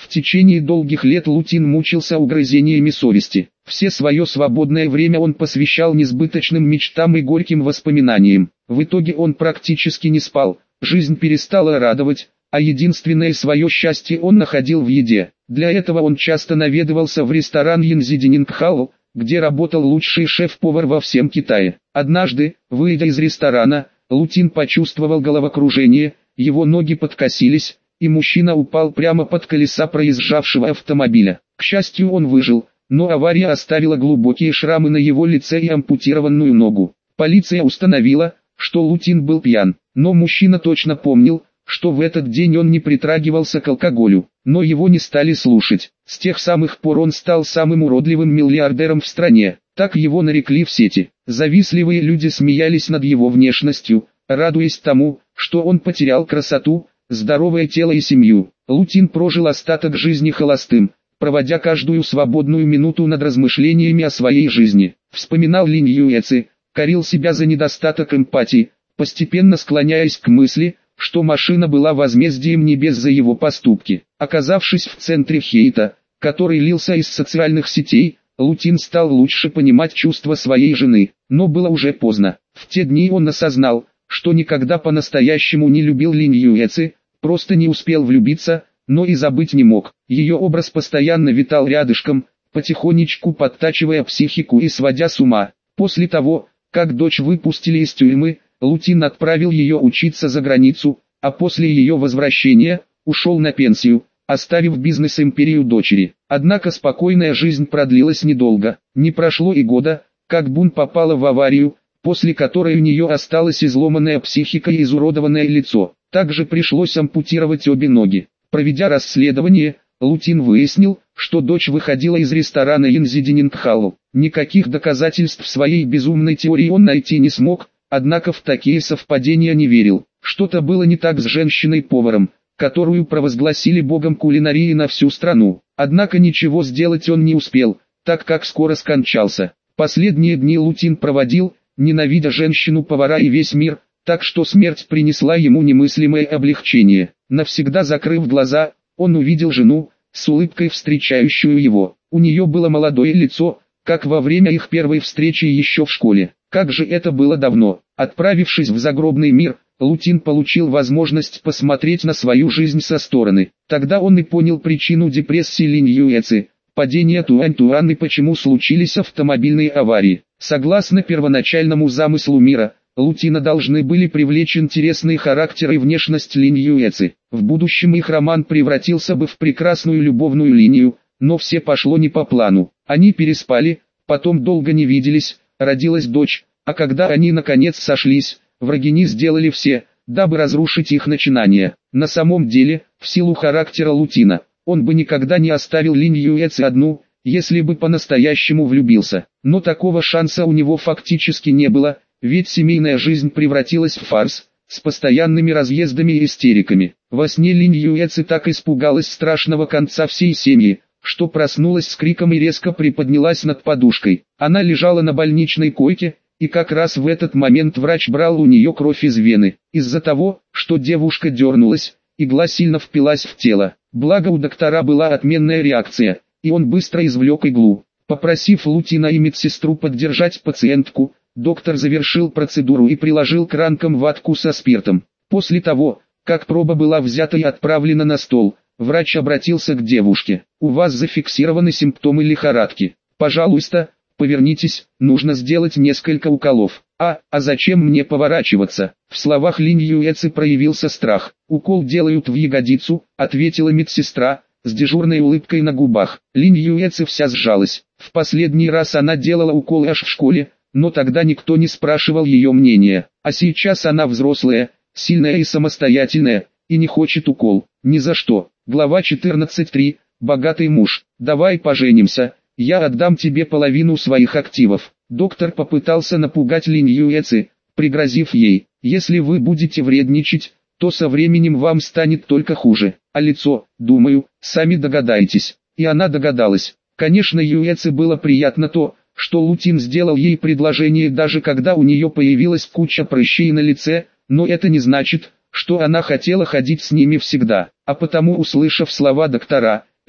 В течение долгих лет Лутин мучился угрызениями совести. Все свое свободное время он посвящал несбыточным мечтам и горьким воспоминаниям. В итоге он практически не спал, жизнь перестала радовать, а единственное свое счастье он находил в еде. Для этого он часто наведывался в ресторан Янзидининг-Халл, где работал лучший шеф-повар во всем Китае. Однажды, выйдя из ресторана, Лутин почувствовал головокружение, его ноги подкосились, и мужчина упал прямо под колеса проезжавшего автомобиля. К счастью, он выжил, но авария оставила глубокие шрамы на его лице и ампутированную ногу. Полиция установила, что Лутин был пьян, но мужчина точно помнил, что в этот день он не притрагивался к алкоголю, но его не стали слушать. С тех самых пор он стал самым уродливым миллиардером в стране, так его нарекли в сети. Завистливые люди смеялись над его внешностью, радуясь тому, что он потерял красоту, здоровое тело и семью. Лутин прожил остаток жизни холостым, проводя каждую свободную минуту над размышлениями о своей жизни. Вспоминал Линь Юэци, корил себя за недостаток эмпатии, постепенно склоняясь к мысли, что машина была возмездием небес за его поступки. Оказавшись в центре хейта, который лился из социальных сетей, Лутин стал лучше понимать чувства своей жены, но было уже поздно. В те дни он осознал, что никогда по-настоящему не любил Линь Юэци, просто не успел влюбиться, но и забыть не мог. Ее образ постоянно витал рядышком, потихонечку подтачивая психику и сводя с ума. После того, как дочь выпустили из тюрьмы, Лутин отправил ее учиться за границу, а после ее возвращения, ушел на пенсию, оставив бизнес-империю дочери. Однако спокойная жизнь продлилась недолго. Не прошло и года, как Бун попала в аварию, после которой у нее осталась изломанная психика и изуродованное лицо. Также пришлось ампутировать обе ноги. Проведя расследование, Лутин выяснил, что дочь выходила из ресторана Янзидининг-Халл. Никаких доказательств своей безумной теории он найти не смог, однако в такие совпадения не верил. Что-то было не так с женщиной-поваром, которую провозгласили богом кулинарии на всю страну. Однако ничего сделать он не успел, так как скоро скончался. Последние дни Лутин проводил, ненавидя женщину-повара и весь мир, так что смерть принесла ему немыслимое облегчение. Навсегда закрыв глаза, он увидел жену, с улыбкой встречающую его. У нее было молодое лицо, как во время их первой встречи еще в школе. Как же это было давно. Отправившись в загробный мир, Лутин получил возможность посмотреть на свою жизнь со стороны. Тогда он и понял причину депрессии Линь Юэци, падения Туань-Туан и почему случились автомобильные аварии. Согласно первоначальному замыслу мира, Лутина должны были привлечь интересный характер и внешность Линь Юэци. В будущем их роман превратился бы в прекрасную любовную линию, но все пошло не по плану. Они переспали, потом долго не виделись, родилась дочь, а когда они наконец сошлись, враги не сделали все, дабы разрушить их начинания. На самом деле, в силу характера Лутина, он бы никогда не оставил Линь Юэци одну, если бы по-настоящему влюбился. Но такого шанса у него фактически не было, ведь семейная жизнь превратилась в фарс, с постоянными разъездами и истериками. Во сне Линь Юэци так испугалась страшного конца всей семьи, что проснулась с криком и резко приподнялась над подушкой. Она лежала на больничной койке, и как раз в этот момент врач брал у нее кровь из вены. Из-за того, что девушка дернулась, игла сильно впилась в тело. Благо у доктора была отменная реакция, и он быстро извлек иглу. Попросив Лутина и медсестру поддержать пациентку, доктор завершил процедуру и приложил к ранкам ватку со спиртом. После того, как проба была взята и отправлена на стол, врач обратился к девушке. «У вас зафиксированы симптомы лихорадки. Пожалуйста, повернитесь, нужно сделать несколько уколов». А зачем мне поворачиваться?» В словах Линь Юэци проявился страх. «Укол делают в ягодицу», — ответила медсестра, с дежурной улыбкой на губах. Линь Юэци вся сжалась. В последний раз она делала укол аж в школе, но тогда никто не спрашивал ее мнения. А сейчас она взрослая, сильная и самостоятельная, и не хочет укол. Ни за что. Глава 14.3. Богатый муж. «Давай поженимся, я отдам тебе половину своих активов». Доктор попытался напугать Линь Юэци, пригрозив ей: «Если вы будете вредничать, то со временем вам станет только хуже. А лицо, думаю, сами догадаетесь». И она догадалась. Конечно, Юэци было приятно то, что Лутин сделал ей предложение даже когда у нее появилась куча прыщей на лице, но это не значит, что она хотела ходить с ними всегда. А потому, услышав слова доктора,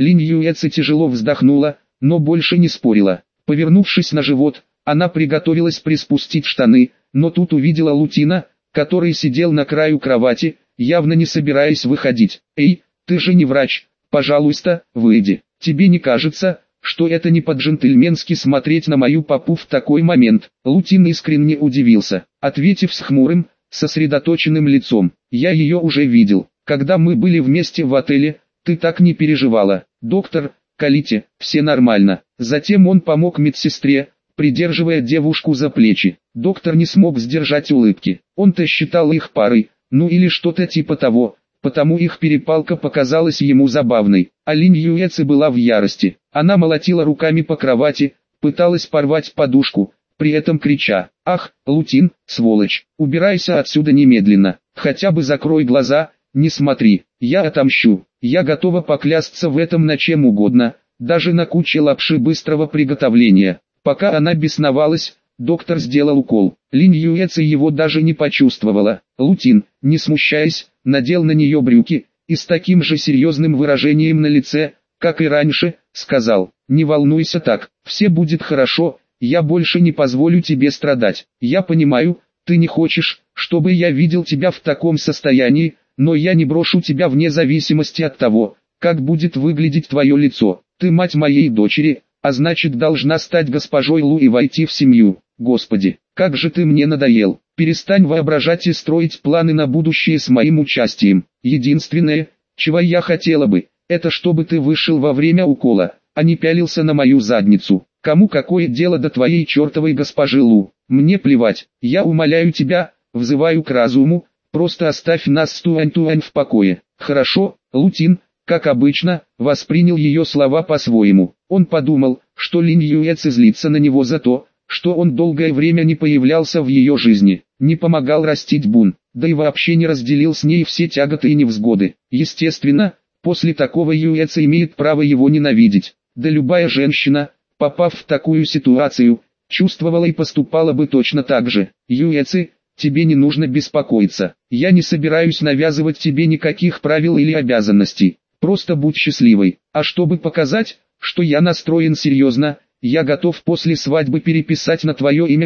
Линь Юэци тяжело вздохнула, но больше не спорила. Повернувшись на живот, она приготовилась приспустить штаны, но тут увидела Лутина, который сидел на краю кровати, явно не собираясь выходить. «Эй, ты же не врач, пожалуйста, выйди. Тебе не кажется, что это не по-джентльменски смотреть на мою попу в такой момент?» Лутин искренне удивился, ответив с хмурым, сосредоточенным лицом. «Я ее уже видел. Когда мы были вместе в отеле, ты так не переживала. Доктор, колите, все нормально». Затем он помог медсестре, придерживая девушку за плечи. Доктор не смог сдержать улыбки. Он-то считал их парой, ну или что-то типа того, потому их перепалка показалась ему забавной. А Линь Юэци была в ярости. Она молотила руками по кровати, пыталась порвать подушку, при этом крича: «Ах, Лутин, сволочь, убирайся отсюда немедленно, хотя бы закрой глаза, не смотри, я отомщу, я готова поклясться в этом на чем угодно, даже на куче лапши быстрого приготовления». Пока она бесновалась, доктор сделал укол. Линь Юэци его даже не почувствовала. Лутин, не смущаясь, надел на нее брюки, и с таким же серьезным выражением на лице, как и раньше, сказал: «Не волнуйся так, все будет хорошо, я больше не позволю тебе страдать. Я понимаю, ты не хочешь, чтобы я видел тебя в таком состоянии, но я не брошу тебя вне зависимости от того, как будет выглядеть твое лицо. Ты мать моей дочери, а значит должна стать госпожой Лу и войти в семью. Господи, как же ты мне надоел. Перестань воображать и строить планы на будущее с моим участием. Единственное, чего я хотела бы, это чтобы ты вышел во время укола, а не пялился на мою задницу. Кому какое дело до твоей чертовой госпожи Лу? Мне плевать, я умоляю тебя, взываю к разуму, просто оставь нас с Туань-Туань в покое». «Хорошо». Лутин, как обычно, воспринял ее слова по-своему. Он подумал, что Линь Юэци злится на него за то, что он долгое время не появлялся в ее жизни, не помогал растить Бун, да и вообще не разделил с ней все тяготы и невзгоды. Естественно, после такого Юэци имеет право его ненавидеть. Да любая женщина, попав в такую ситуацию, чувствовала и поступала бы точно так же. «Юэци, тебе не нужно беспокоиться. Я не собираюсь навязывать тебе никаких правил или обязанностей. Просто будь счастливой. А чтобы показать, что я настроен серьезно, я готов после свадьбы переписать на твое имя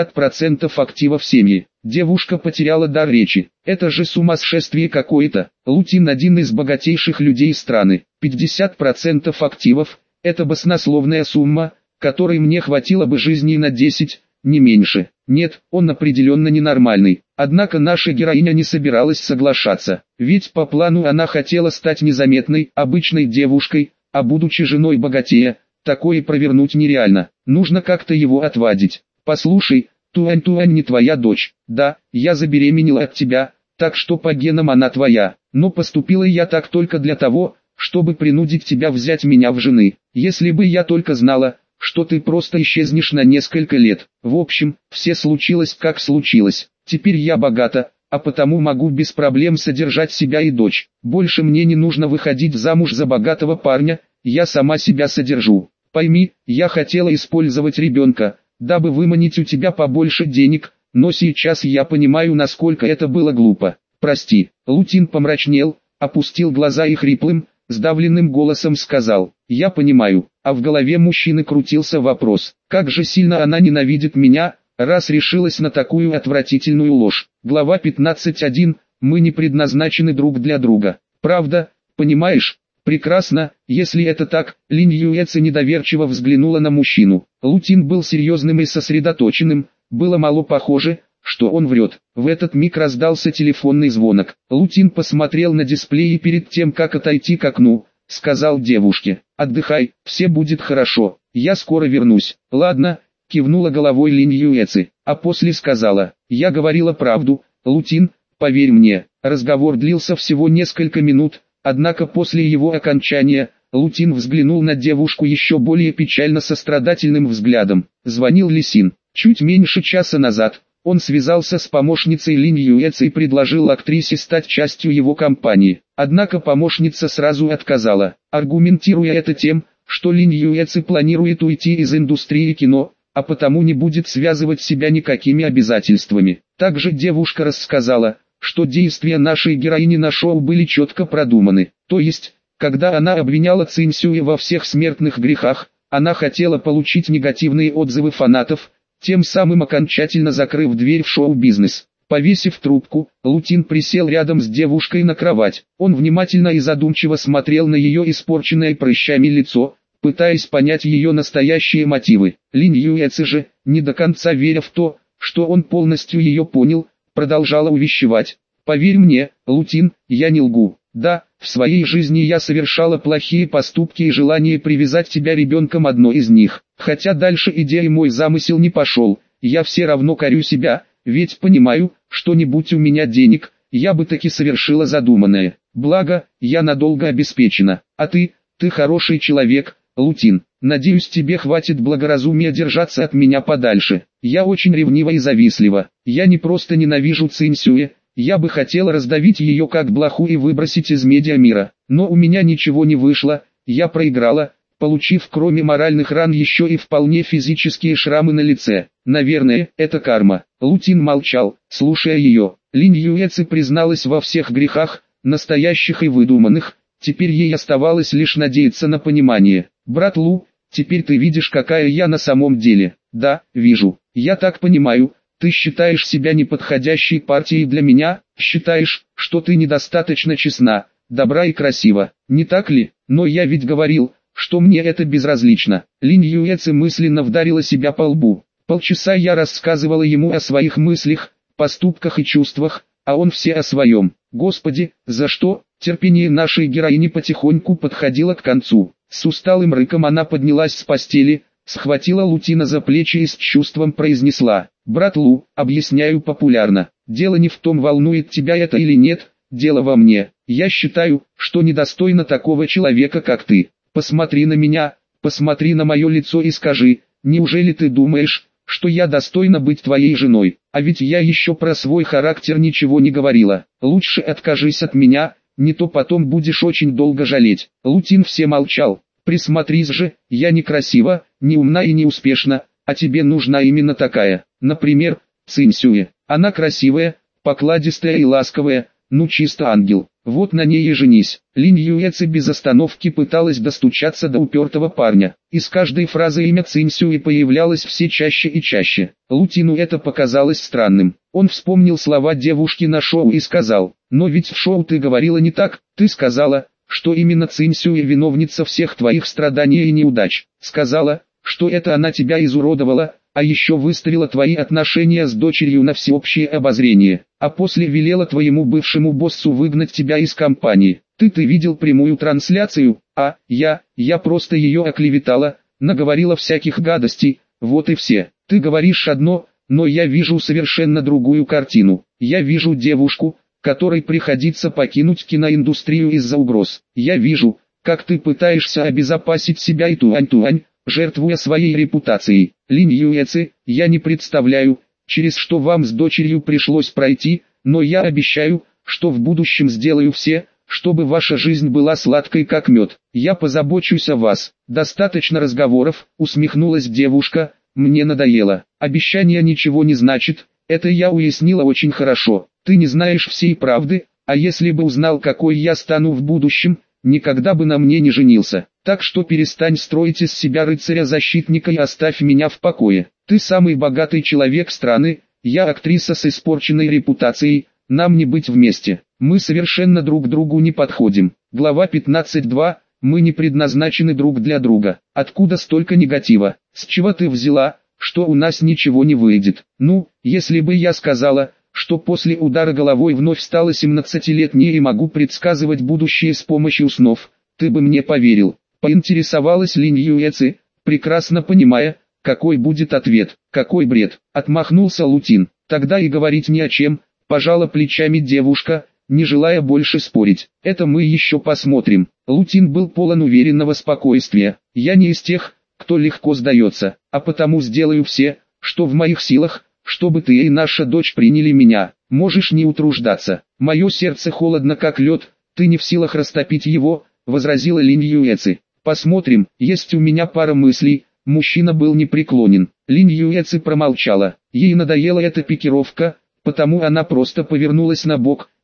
50% активов семьи». Девушка потеряла дар речи. «Это же сумасшествие какое-то. Лутин один из богатейших людей страны. 50% активов – это баснословная сумма, которой мне хватило бы жизни на 10, не меньше. Нет, он определенно ненормальный». Однако наша героиня не собиралась соглашаться, ведь по плану она хотела стать незаметной, обычной девушкой, а будучи женой богатея, такое провернуть нереально. Нужно как-то его отвадить. «Послушай, Туань-Туань не твоя дочь. Да, я забеременела от тебя, так что по генам она твоя, но поступила я так только для того, чтобы принудить тебя взять меня в жены. Если бы я только знала, что ты просто исчезнешь на несколько лет. В общем, все случилось как случилось. Теперь я богата, а потому могу без проблем содержать себя и дочь. Больше мне не нужно выходить замуж за богатого парня, я сама себя содержу. Пойми, я хотела использовать ребенка, дабы выманить у тебя побольше денег, но сейчас я понимаю, насколько это было глупо. Прости». Лутин помрачнел, опустил глаза и хриплым, сдавленным голосом сказал: «Я понимаю». А в голове мужчины крутился вопрос: как же сильно она ненавидит меня, раз решилась на такую отвратительную ложь. Глава 15.1. Мы не предназначены друг для друга. Правда, понимаешь? Прекрасно, если это так. Линь Юэци недоверчиво взглянула на мужчину. Лутин был серьезным и сосредоточенным, было мало похоже, что он врет. В этот миг раздался телефонный звонок. Лутин посмотрел на дисплей и перед тем, как отойти к окну, сказал девушке: «Отдыхай, все будет хорошо, я скоро вернусь». «Ладно», кивнула головой Линь Юэци, а после сказала: «Я говорила правду, Лутин, поверь мне». Разговор длился всего несколько минут, однако после его окончания, Лутин взглянул на девушку еще более печально сострадательным взглядом. Звонил Лисин. Чуть меньше часа назад он связался с помощницей Линь Юэци и предложил актрисе стать частью его компании. Однако помощница сразу отказала, аргументируя это тем, что Линь Юэци планирует уйти из индустрии кино, а потому не будет связывать себя никакими обязательствами. Также девушка рассказала, что действия нашей героини на шоу были четко продуманы, то есть, Когда она обвиняла Цинь-Сюэ во всех смертных грехах, она хотела получить негативные отзывы фанатов, тем самым окончательно закрыв дверь в шоу-бизнес. Повесив трубку, Лутин присел рядом с девушкой на кровать. Он внимательно и задумчиво смотрел на ее испорченное прыщами лицо, пытаясь понять ее настоящие мотивы. Линь Юэци же, не до конца веря в то, что он полностью ее понял, продолжала увещевать. «Поверь мне, Лутин, я не лгу. Да, в своей жизни я совершала плохие поступки и желание привязать тебя ребенком одно из них. Хотя дальше идея мой замысел не пошел, я все равно корю себя, ведь понимаю, что не будь у меня денег, я бы таки совершила задуманное. Благо, я надолго обеспечена. А ты хороший человек, Лутин. Надеюсь, тебе хватит благоразумия держаться от меня подальше. Я очень ревнива и завистлива. Я не просто ненавижу Цинь-Сюэ, я бы хотела раздавить ее как блоху и выбросить из медиамира. Но у меня ничего не вышло, я проиграла, получив кроме моральных ран еще и вполне физические шрамы на лице. Наверное, это карма. Лутин молчал, слушая ее. Линь Юэци призналась во всех грехах, настоящих и выдуманных. Теперь ей оставалось лишь надеяться на понимание. «Брат Лу, теперь ты видишь, какая я на самом деле». «Да, вижу. Я так понимаю, ты считаешь себя неподходящей партией для меня, считаешь, что ты недостаточно честна, добра и красива, не так ли? Но я ведь говорил, что мне это безразлично». Линь Юэци мысленно вдарила себя по лбу. Полчаса я рассказывала ему о своих мыслях, поступках и чувствах, а он все о своем. Господи, за что? Терпение нашей героини потихоньку подходило к концу. С усталым рыком она поднялась с постели, схватила Лутина за плечи и с чувством произнесла: «Брат Лу, объясняю популярно, дело не в том, волнует тебя это или нет, дело во мне. Я считаю, что недостойно такого человека, как ты. Посмотри на меня, посмотри на мое лицо и скажи, неужели ты думаешь, что я достойна быть твоей женой? А ведь я еще про свой характер ничего не говорила. Лучше откажись от меня, не то потом будешь очень долго жалеть». Лутин все молчал. «Присмотрись же, я некрасива, не умна и не успешна, а тебе нужна именно такая. Например, Цинь-Сюэ. Она красивая, покладистая и ласковая, ну чисто ангел. Вот на ней и женись». Линь Юэци без остановки пыталась достучаться до упертого парня. И с каждой фразы имя Цинь-Сюэ появлялось все чаще и чаще. Лутину это показалось странным. Он вспомнил слова девушки на шоу и сказал: «Но ведь в шоу ты говорила не так, ты сказала, что именно Цинь-Сюэ виновница всех твоих страданий и неудач. Сказала, что это она тебя изуродовала, а еще выставила твои отношения с дочерью на всеобщее обозрение, а после велела твоему бывшему боссу выгнать тебя из компании. Ты видел прямую трансляцию, а я просто ее оклеветала, наговорила всяких гадостей, вот и все. Ты говоришь одно, но я вижу совершенно другую картину. Я вижу девушку, которой приходится покинуть киноиндустрию из-за угроз. Я вижу, как ты пытаешься обезопасить себя и туань-туань, жертвуя своей репутацией. Линь Юэци, я не представляю, через что вам с дочерью пришлось пройти, но я обещаю, что в будущем сделаю все, чтобы ваша жизнь была сладкой как мед. Я позабочусь о вас». «Достаточно разговоров», усмехнулась девушка, «мне надоело. Обещание ничего не значит, это я уяснила очень хорошо. Ты не знаешь всей правды, а если бы узнал, какой я стану в будущем, никогда бы на мне не женился. Так что перестань строить из себя рыцаря-защитника и оставь меня в покое. Ты самый богатый человек страны, я актриса с испорченной репутацией, нам не быть вместе. Мы совершенно друг другу не подходим». Глава 15.2. Мы не предназначены друг для друга. Откуда столько негатива? С чего ты взяла, что у нас ничего не выйдет? Ну, если бы я сказала, что после удара головой вновь стала 17-летней и могу предсказывать будущее с помощью снов, ты бы мне поверил. Поинтересовалась Линь Юэци, прекрасно понимая, какой будет ответ. «Какой бред!» — отмахнулся Лутин. «Тогда и говорить ни о чем», — пожала плечами девушка, не желая больше спорить. «Это мы еще посмотрим». Лутин был полон уверенного спокойствия. «Я не из тех, кто легко сдается, а потому сделаю все, что в моих силах, чтобы ты и наша дочь приняли меня. Можешь не утруждаться. Мое сердце холодно как лед, ты не в силах растопить его», — возразила Линь Юэци. «Посмотрим, есть у меня пара мыслей». Мужчина был непреклонен. Линь Юэци промолчала. Ей надоела эта пикировка, потому она просто повернулась на бок,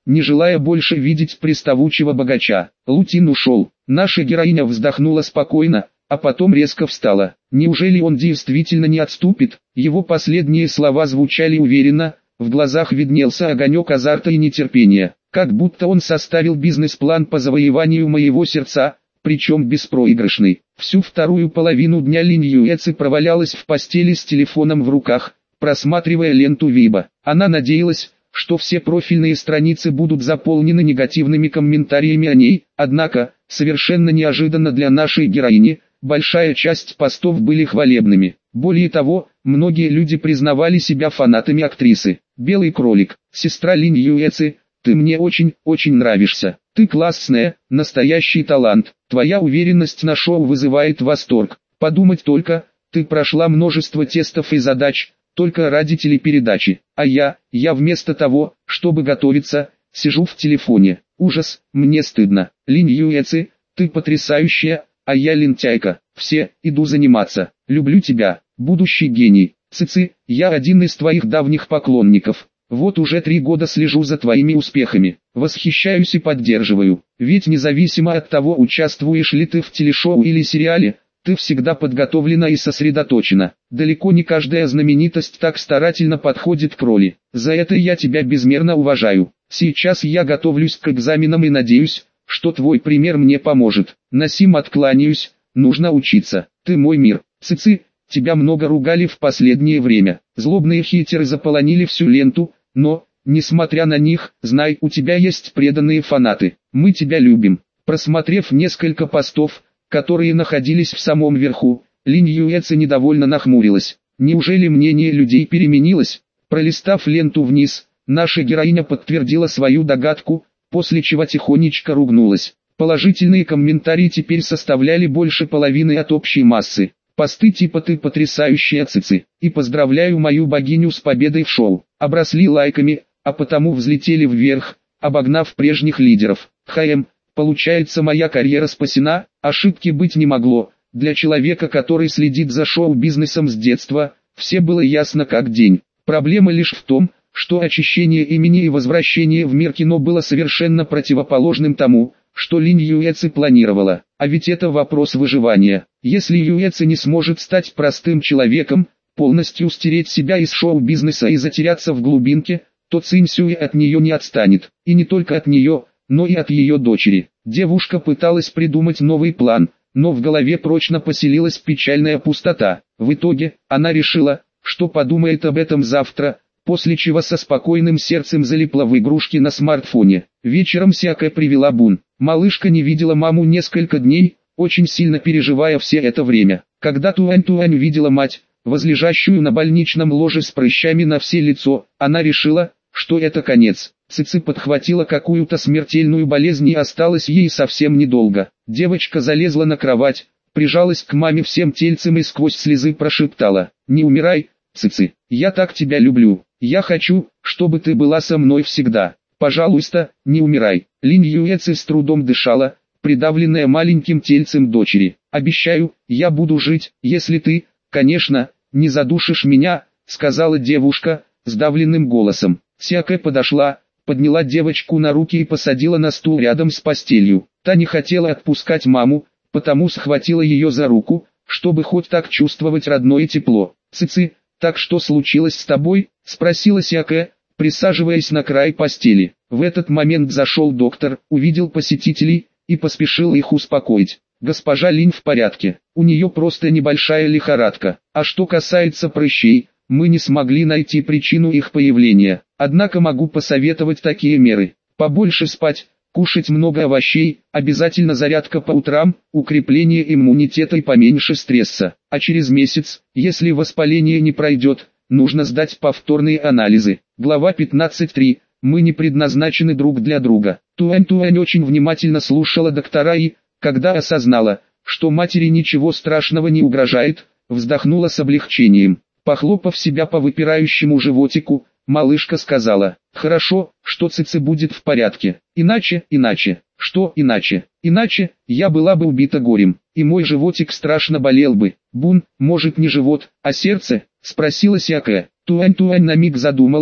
не желая больше видеть приставучего богача. Лутин ушел. Наша героиня вздохнула спокойно, а потом резко встала. Неужели он действительно не отступит? Его последние слова звучали уверенно, в глазах виднелся огонек азарта и нетерпения. Как будто он составил бизнес-план по завоеванию моего сердца, причем беспроигрышный. Всю вторую половину дня Линь Юэци провалялась в постели с телефоном в руках, просматривая ленту Вейбо. Она надеялась, что все профильные страницы будут заполнены негативными комментариями о ней, однако, совершенно неожиданно для нашей героини, большая часть постов были хвалебными. Более того, многие люди признавали себя фанатами актрисы. «Белый кролик, сестра Линь Юэци, ты мне очень нравишься. Ты классная, настоящий талант. Твоя уверенность на шоу вызывает восторг. Подумать только, ты прошла множество тестов и задач, только ради телепередачи. А я вместо того, чтобы готовиться, сижу в телефоне. Ужас, мне стыдно. Линь Юэци, ты потрясающая, а я лентяйка. Все, иду заниматься. Люблю тебя, будущий гений. Цици, я один из твоих давних поклонников. Вот уже 3 года слежу за твоими успехами, восхищаюсь и поддерживаю. Ведь независимо от того, участвуешь ли ты в телешоу или сериале, ты всегда подготовлена и сосредоточена. Далеко не каждая знаменитость так старательно подходит к роли. За это я тебя безмерно уважаю. Сейчас я готовлюсь к экзаменам и надеюсь, что твой пример мне поможет. Насим, откланяюсь, нужно учиться. Ты мой мир. Цици, тебя много ругали в последнее время. Злобные хейтеры заполонили всю ленту, но, несмотря на них, знай, у тебя есть преданные фанаты. Мы тебя любим. Просмотрев несколько постов, которые находились в самом верху, Линь Юэци недовольно нахмурилась. Неужели мнение людей переменилось? Пролистав ленту вниз, наша героиня подтвердила свою догадку, после чего тихонечко ругнулась. Положительные комментарии теперь составляли больше половины от общей массы. Посты типа «Ты потрясающая, Цици» и «Поздравляю мою богиню с победой в шоу» обросли лайками, а потому взлетели вверх, обогнав прежних лидеров. Получается, моя карьера спасена, ошибки быть не могло. Для человека, который следит за шоу-бизнесом с детства, все было ясно как день. Проблема лишь в том, что очищение имени и возвращение в мир кино было совершенно противоположным тому, что Линь Юэци планировала. А ведь это вопрос выживания. Если Юэци не сможет стать простым человеком, полностью стереть себя из шоу-бизнеса и затеряться в глубинке, то Цинь Сюэ от нее не отстанет. И не только от нее, но и от ее дочери. Девушка пыталась придумать новый план, но в голове прочно поселилась печальная пустота. В итоге, она решила, что подумает об этом завтра, после чего со спокойным сердцем залипла в игрушки на смартфоне. Вечером Сякэ привела Бун. Малышка не видела маму несколько дней, очень сильно переживая все это время. Когда Туань-Туань увидела мать, возлежащую на больничном ложе с прыщами на все лицо, она решила, что это конец. Цици подхватила какую-то смертельную болезнь и осталась ей совсем недолго. Девочка залезла на кровать, прижалась к маме всем тельцем и сквозь слезы прошептала: «Не умирай, Цици, я так тебя люблю, я хочу, чтобы ты была со мной всегда. Пожалуйста, не умирай». Линь Юэци с трудом дышала, придавленная маленьким тельцем дочери. «Обещаю, я буду жить, если ты, конечно, не задушишь меня», сказала девушка, сдавленным голосом. Сякэ подошла, подняла девочку на руки и посадила на стул рядом с постелью. Та не хотела отпускать маму, потому схватила ее за руку, чтобы хоть так чувствовать родное тепло. «Цици, так что случилось с тобой?» — спросила Сякэ, присаживаясь на край постели. В этот момент зашел доктор, увидел посетителей и поспешил их успокоить. «Госпожа Линь в порядке, у нее просто небольшая лихорадка. А что касается прыщей, мы не смогли найти причину их появления. Однако могу посоветовать такие меры: побольше спать, кушать много овощей, обязательно зарядка по утрам, укрепление иммунитета и поменьше стресса. А через месяц, если воспаление не пройдет, нужно сдать повторные анализы». Глава 15.3. Мы не предназначены друг для друга. Туань-Туань очень внимательно слушала доктора и, когда осознала, что матери ничего страшного не угрожает, вздохнула с облегчением. Похлопав себя по выпирающему животику, малышка сказала: «Хорошо, что Цици будет в порядке. Иначе, что иначе? Иначе, я была бы убита горем, и мой животик страшно болел бы». «Бун, может не живот, а сердце?» — спросила Сякэ. Туань-Туань на миг задумалась,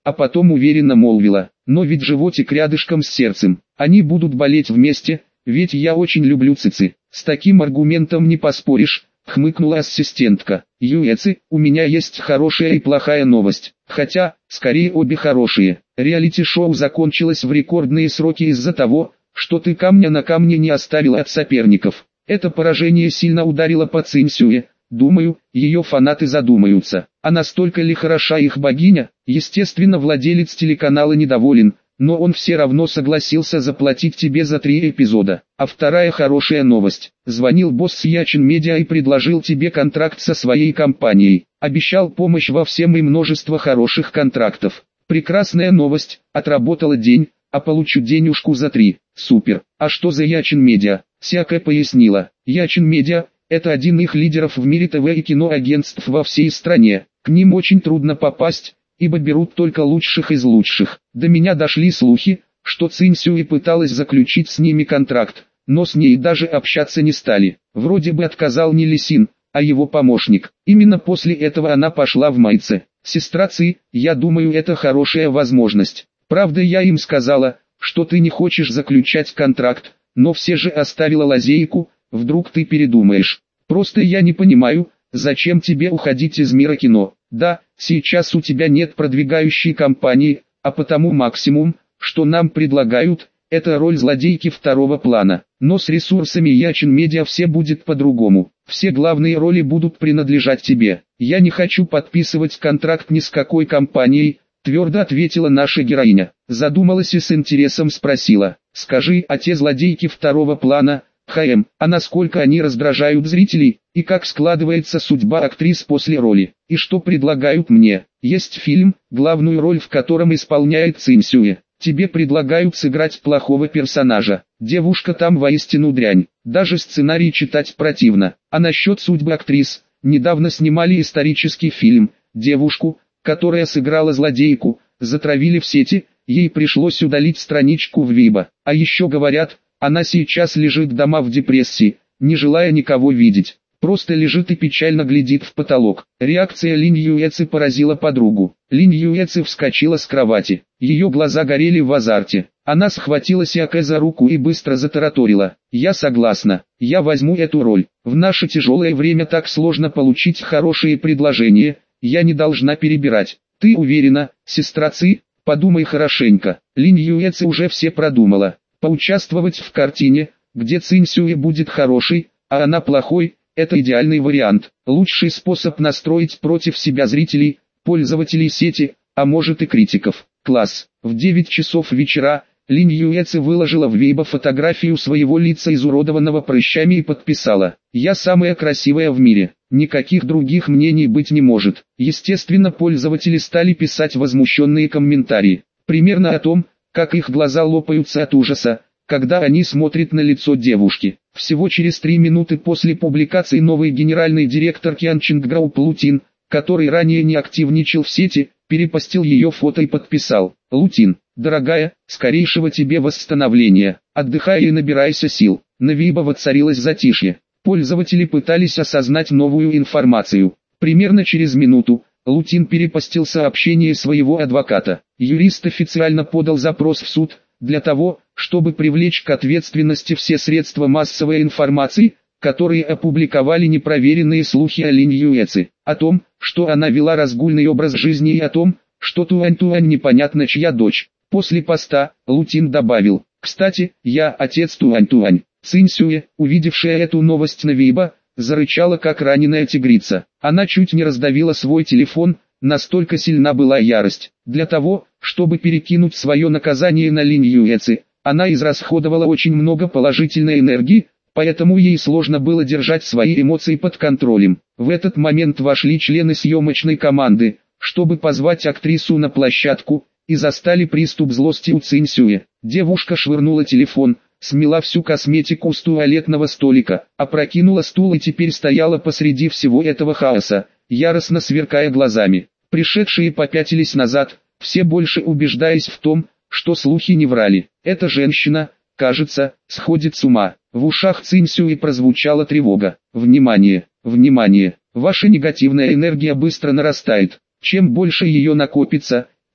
а потом уверенно молвила: но ведь животик рядышком с сердцем, они будут болеть вместе, ведь я очень люблю цицы. С таким аргументом не поспоришь, хмыкнула ассистентка. Юэци, у меня есть хорошая и плохая новость, хотя, скорее обе хорошие. Реалити-шоу закончилось в рекордные сроки из-за того, что ты камня на камне не оставила от соперников. Это поражение сильно ударило по Цинсюэ. Думаю, ее фанаты задумаются, а настолько ли хороша их богиня? Естественно, владелец телеканала недоволен, но он все равно согласился заплатить тебе за 3 эпизода. А вторая хорошая новость: звонил босс Ячин Медиа и предложил тебе контракт со своей компанией. Обещал помощь во всем и множество хороших контрактов. Прекрасная новость, отработала день, а получу денежку за 3. Супер. А что за Ячин Медиа? Сяка пояснила. Ячин Медиа — это один их лидеров в мире ТВ и киноагентств во всей стране. К ним очень трудно попасть, ибо берут только лучших из лучших. До меня дошли слухи, что Цинсюэ пыталась заключить с ними контракт, но с ней даже общаться не стали. Вроде бы отказал не Лисин, а его помощник. Именно после этого она пошла в майце. Сестра Ци, я думаю, это хорошая возможность. Правда, я им сказала, что ты не хочешь заключать контракт, но все же оставила лазейку, вдруг ты передумаешь. Просто я не понимаю, зачем тебе уходить из мира кино. Да, сейчас у тебя нет продвигающей компании, а потому максимум, что нам предлагают, это роль злодейки второго плана. Но с ресурсами Ячин Медиа все будет по-другому. Все главные роли будут принадлежать тебе. Я не хочу подписывать контракт ни с какой компанией, твердо ответила наша героиня. Задумалась и с интересом спросила: скажи, а те злодейки второго плана, а насколько они раздражают зрителей, и как складывается судьба актрис после роли, и что предлагают мне? Есть фильм, главную роль в котором исполняет Цинсюэ. Тебе предлагают сыграть плохого персонажа. Девушка там воистину дрянь, даже сценарий читать противно. А насчет судьбы актрис, недавно снимали исторический фильм. Девушку, которая сыграла злодейку, затравили в сети, ей пришлось удалить страничку в Вибо. А еще говорят, она сейчас лежит дома в депрессии, не желая никого видеть. Просто лежит и печально глядит в потолок. Реакция Линь Юэци поразила подругу. Линь Юэци вскочила с кровати. Ее глаза горели в азарте. Она схватила Сяке за руку и быстро затараторила: «Я согласна, я возьму эту роль. В наше тяжелое время так сложно получить хорошие предложения, я не должна перебирать. Ты уверена, сестра Ци? Подумай хорошенько». Линь Юэци уже все продумала. Поучаствовать в картине, где Цинсюэ будет хорошей, а она плохой, это идеальный вариант. Лучший способ настроить против себя зрителей, пользователей сети, а может и критиков. Класс. В 9 часов вечера Линь Юэци выложила в Вейбо фотографию своего лица изуродованного прыщами и подписала: «Я самая красивая в мире, никаких других мнений быть не может». Естественно, пользователи стали писать возмущенные комментарии. Примерно о том, как их глаза лопаются от ужаса, когда они смотрят на лицо девушки. Всего через 3 минуты после публикации новый генеральный директор Кянчинг Грауп Лутин, который ранее не активничал в сети, перепостил ее фото и подписал: «Лутин, дорогая, скорейшего тебе восстановления, отдыхай и набирайся сил». На Вейбо воцарилось затишье. Пользователи пытались осознать новую информацию. Примерно через минуту Лутин перепостил сообщение своего адвоката. Юрист официально подал запрос в суд, для того, чтобы привлечь к ответственности все средства массовой информации, которые опубликовали непроверенные слухи о Линь Юэци, о том, что она вела разгульный образ жизни, и о том, что Туань-Туань непонятно чья дочь. После поста Лутин добавил: «Кстати, я отец Туань-Туань». Цинсюэ, увидевшая эту новость на Вейбо, зарычала как раненая тигрица. Она чуть не раздавила свой телефон, настолько сильна была ярость. Для того, чтобы перекинуть свое наказание на Линь Юэци, она израсходовала очень много положительной энергии, поэтому ей сложно было держать свои эмоции под контролем. В этот момент вошли члены съемочной команды, чтобы позвать актрису на площадку, и застали приступ злости у Цинсюэ. Девушка швырнула телефон, смела всю косметику с туалетного столика, опрокинула стул и теперь стояла посреди всего этого хаоса, яростно сверкая глазами. Пришедшие попятились назад, все больше убеждаясь в том, что слухи не врали. Эта женщина, кажется, сходит с ума. В ушах Цинсюэ прозвучала тревога. «Внимание! Внимание! Ваша негативная энергия быстро нарастает. Чем больше ее накопится,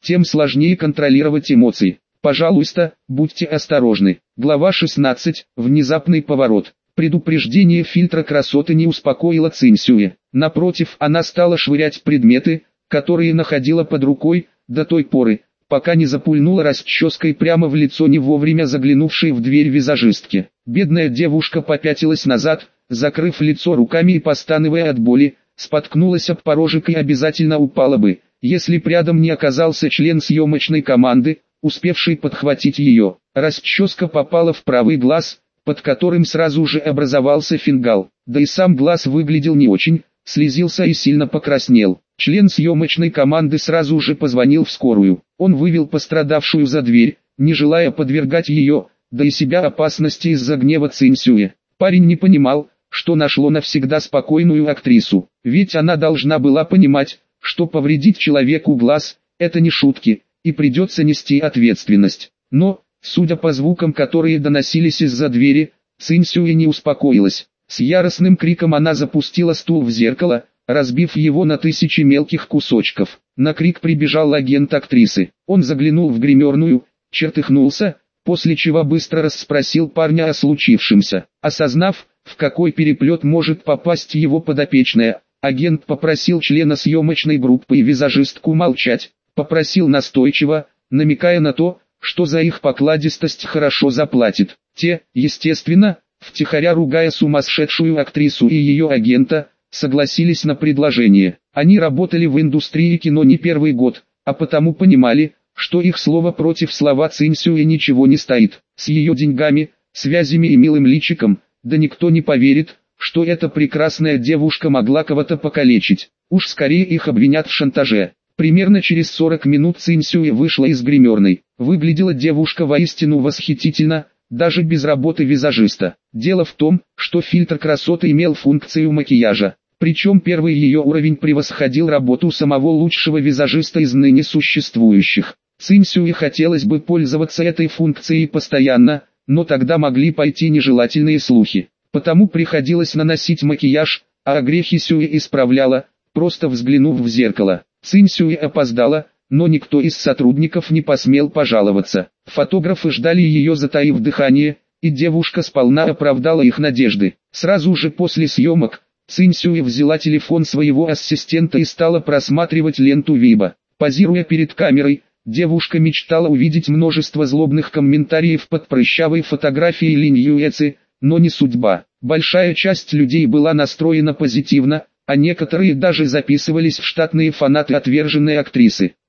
тем сложнее контролировать эмоции. Пожалуйста, будьте осторожны. Глава 16. Внезапный поворот. Предупреждение фильтра красоты не успокоило Цинсюэ. Напротив, она стала швырять предметы, которые находила под рукой, до той поры, пока не запульнула расческой прямо в лицо не вовремя заглянувшей в дверь визажистки. Бедная девушка попятилась назад, закрыв лицо руками и постановая от боли, споткнулась об порожек и обязательно упала бы, если б рядом не оказался член съемочной команды, успевший подхватить ее. Расческа попала в правый глаз, под которым сразу же образовался фингал, да и сам глаз выглядел не очень, слезился и сильно покраснел. Член съемочной команды сразу же позвонил в скорую. Он вывел пострадавшую за дверь, не желая подвергать ее, да и себя опасности из-за гнева Цинсюэ. Парень не понимал, что нашло навсегда спокойную актрису, ведь она должна была понимать, что повредить человеку глаз – это не шутки, и придется нести ответственность. Но, судя по звукам, которые доносились из-за двери, Цинсюэ не успокоилась. С яростным криком она запустила стул в зеркало, разбив его на тысячи мелких кусочков. На крик прибежал агент актрисы. Он заглянул в гримерную, чертыхнулся, после чего быстро расспросил парня о случившемся. Осознав, в какой переплет может попасть его подопечная, агент попросил члена съемочной группы и визажистку молчать, попросил настойчиво, намекая на то, что за их покладистость хорошо заплатит. Те, естественно, втихаря ругая сумасшедшую актрису и ее агента, согласились на предложение. Они работали в индустрии кино не первый год, а потому понимали, что их слово против слова Цинсюэ ничего не стоит. С ее деньгами, связями и милым личиком, да никто не поверит, что эта прекрасная девушка могла кого-то покалечить. Уж скорее их обвинят в шантаже. Примерно через 40 минут Цинсюэ вышла из гримерной. Выглядела девушка воистину восхитительно, даже без работы визажиста. Дело в том, что фильтр красоты имел функцию макияжа. Причем первый ее уровень превосходил работу самого лучшего визажиста из ныне существующих. Цинсюэ хотелось бы пользоваться этой функцией постоянно, но тогда могли пойти нежелательные слухи. Потому приходилось наносить макияж, а огрехи Сюэ исправляла, просто взглянув в зеркало. Цинсюэ опоздала, но никто из сотрудников не посмел пожаловаться. Фотографы ждали ее, затаив дыхание, и девушка сполна оправдала их надежды. Сразу же после съемок, Цинсюэ взяла телефон своего ассистента и стала просматривать ленту Виба. Позируя перед камерой, девушка мечтала увидеть множество злобных комментариев под прыщавой фотографией Линь Юэци, но не судьба. Большая часть людей была настроена позитивно, а некоторые даже записывались в штатные фанаты отверженной актрисы.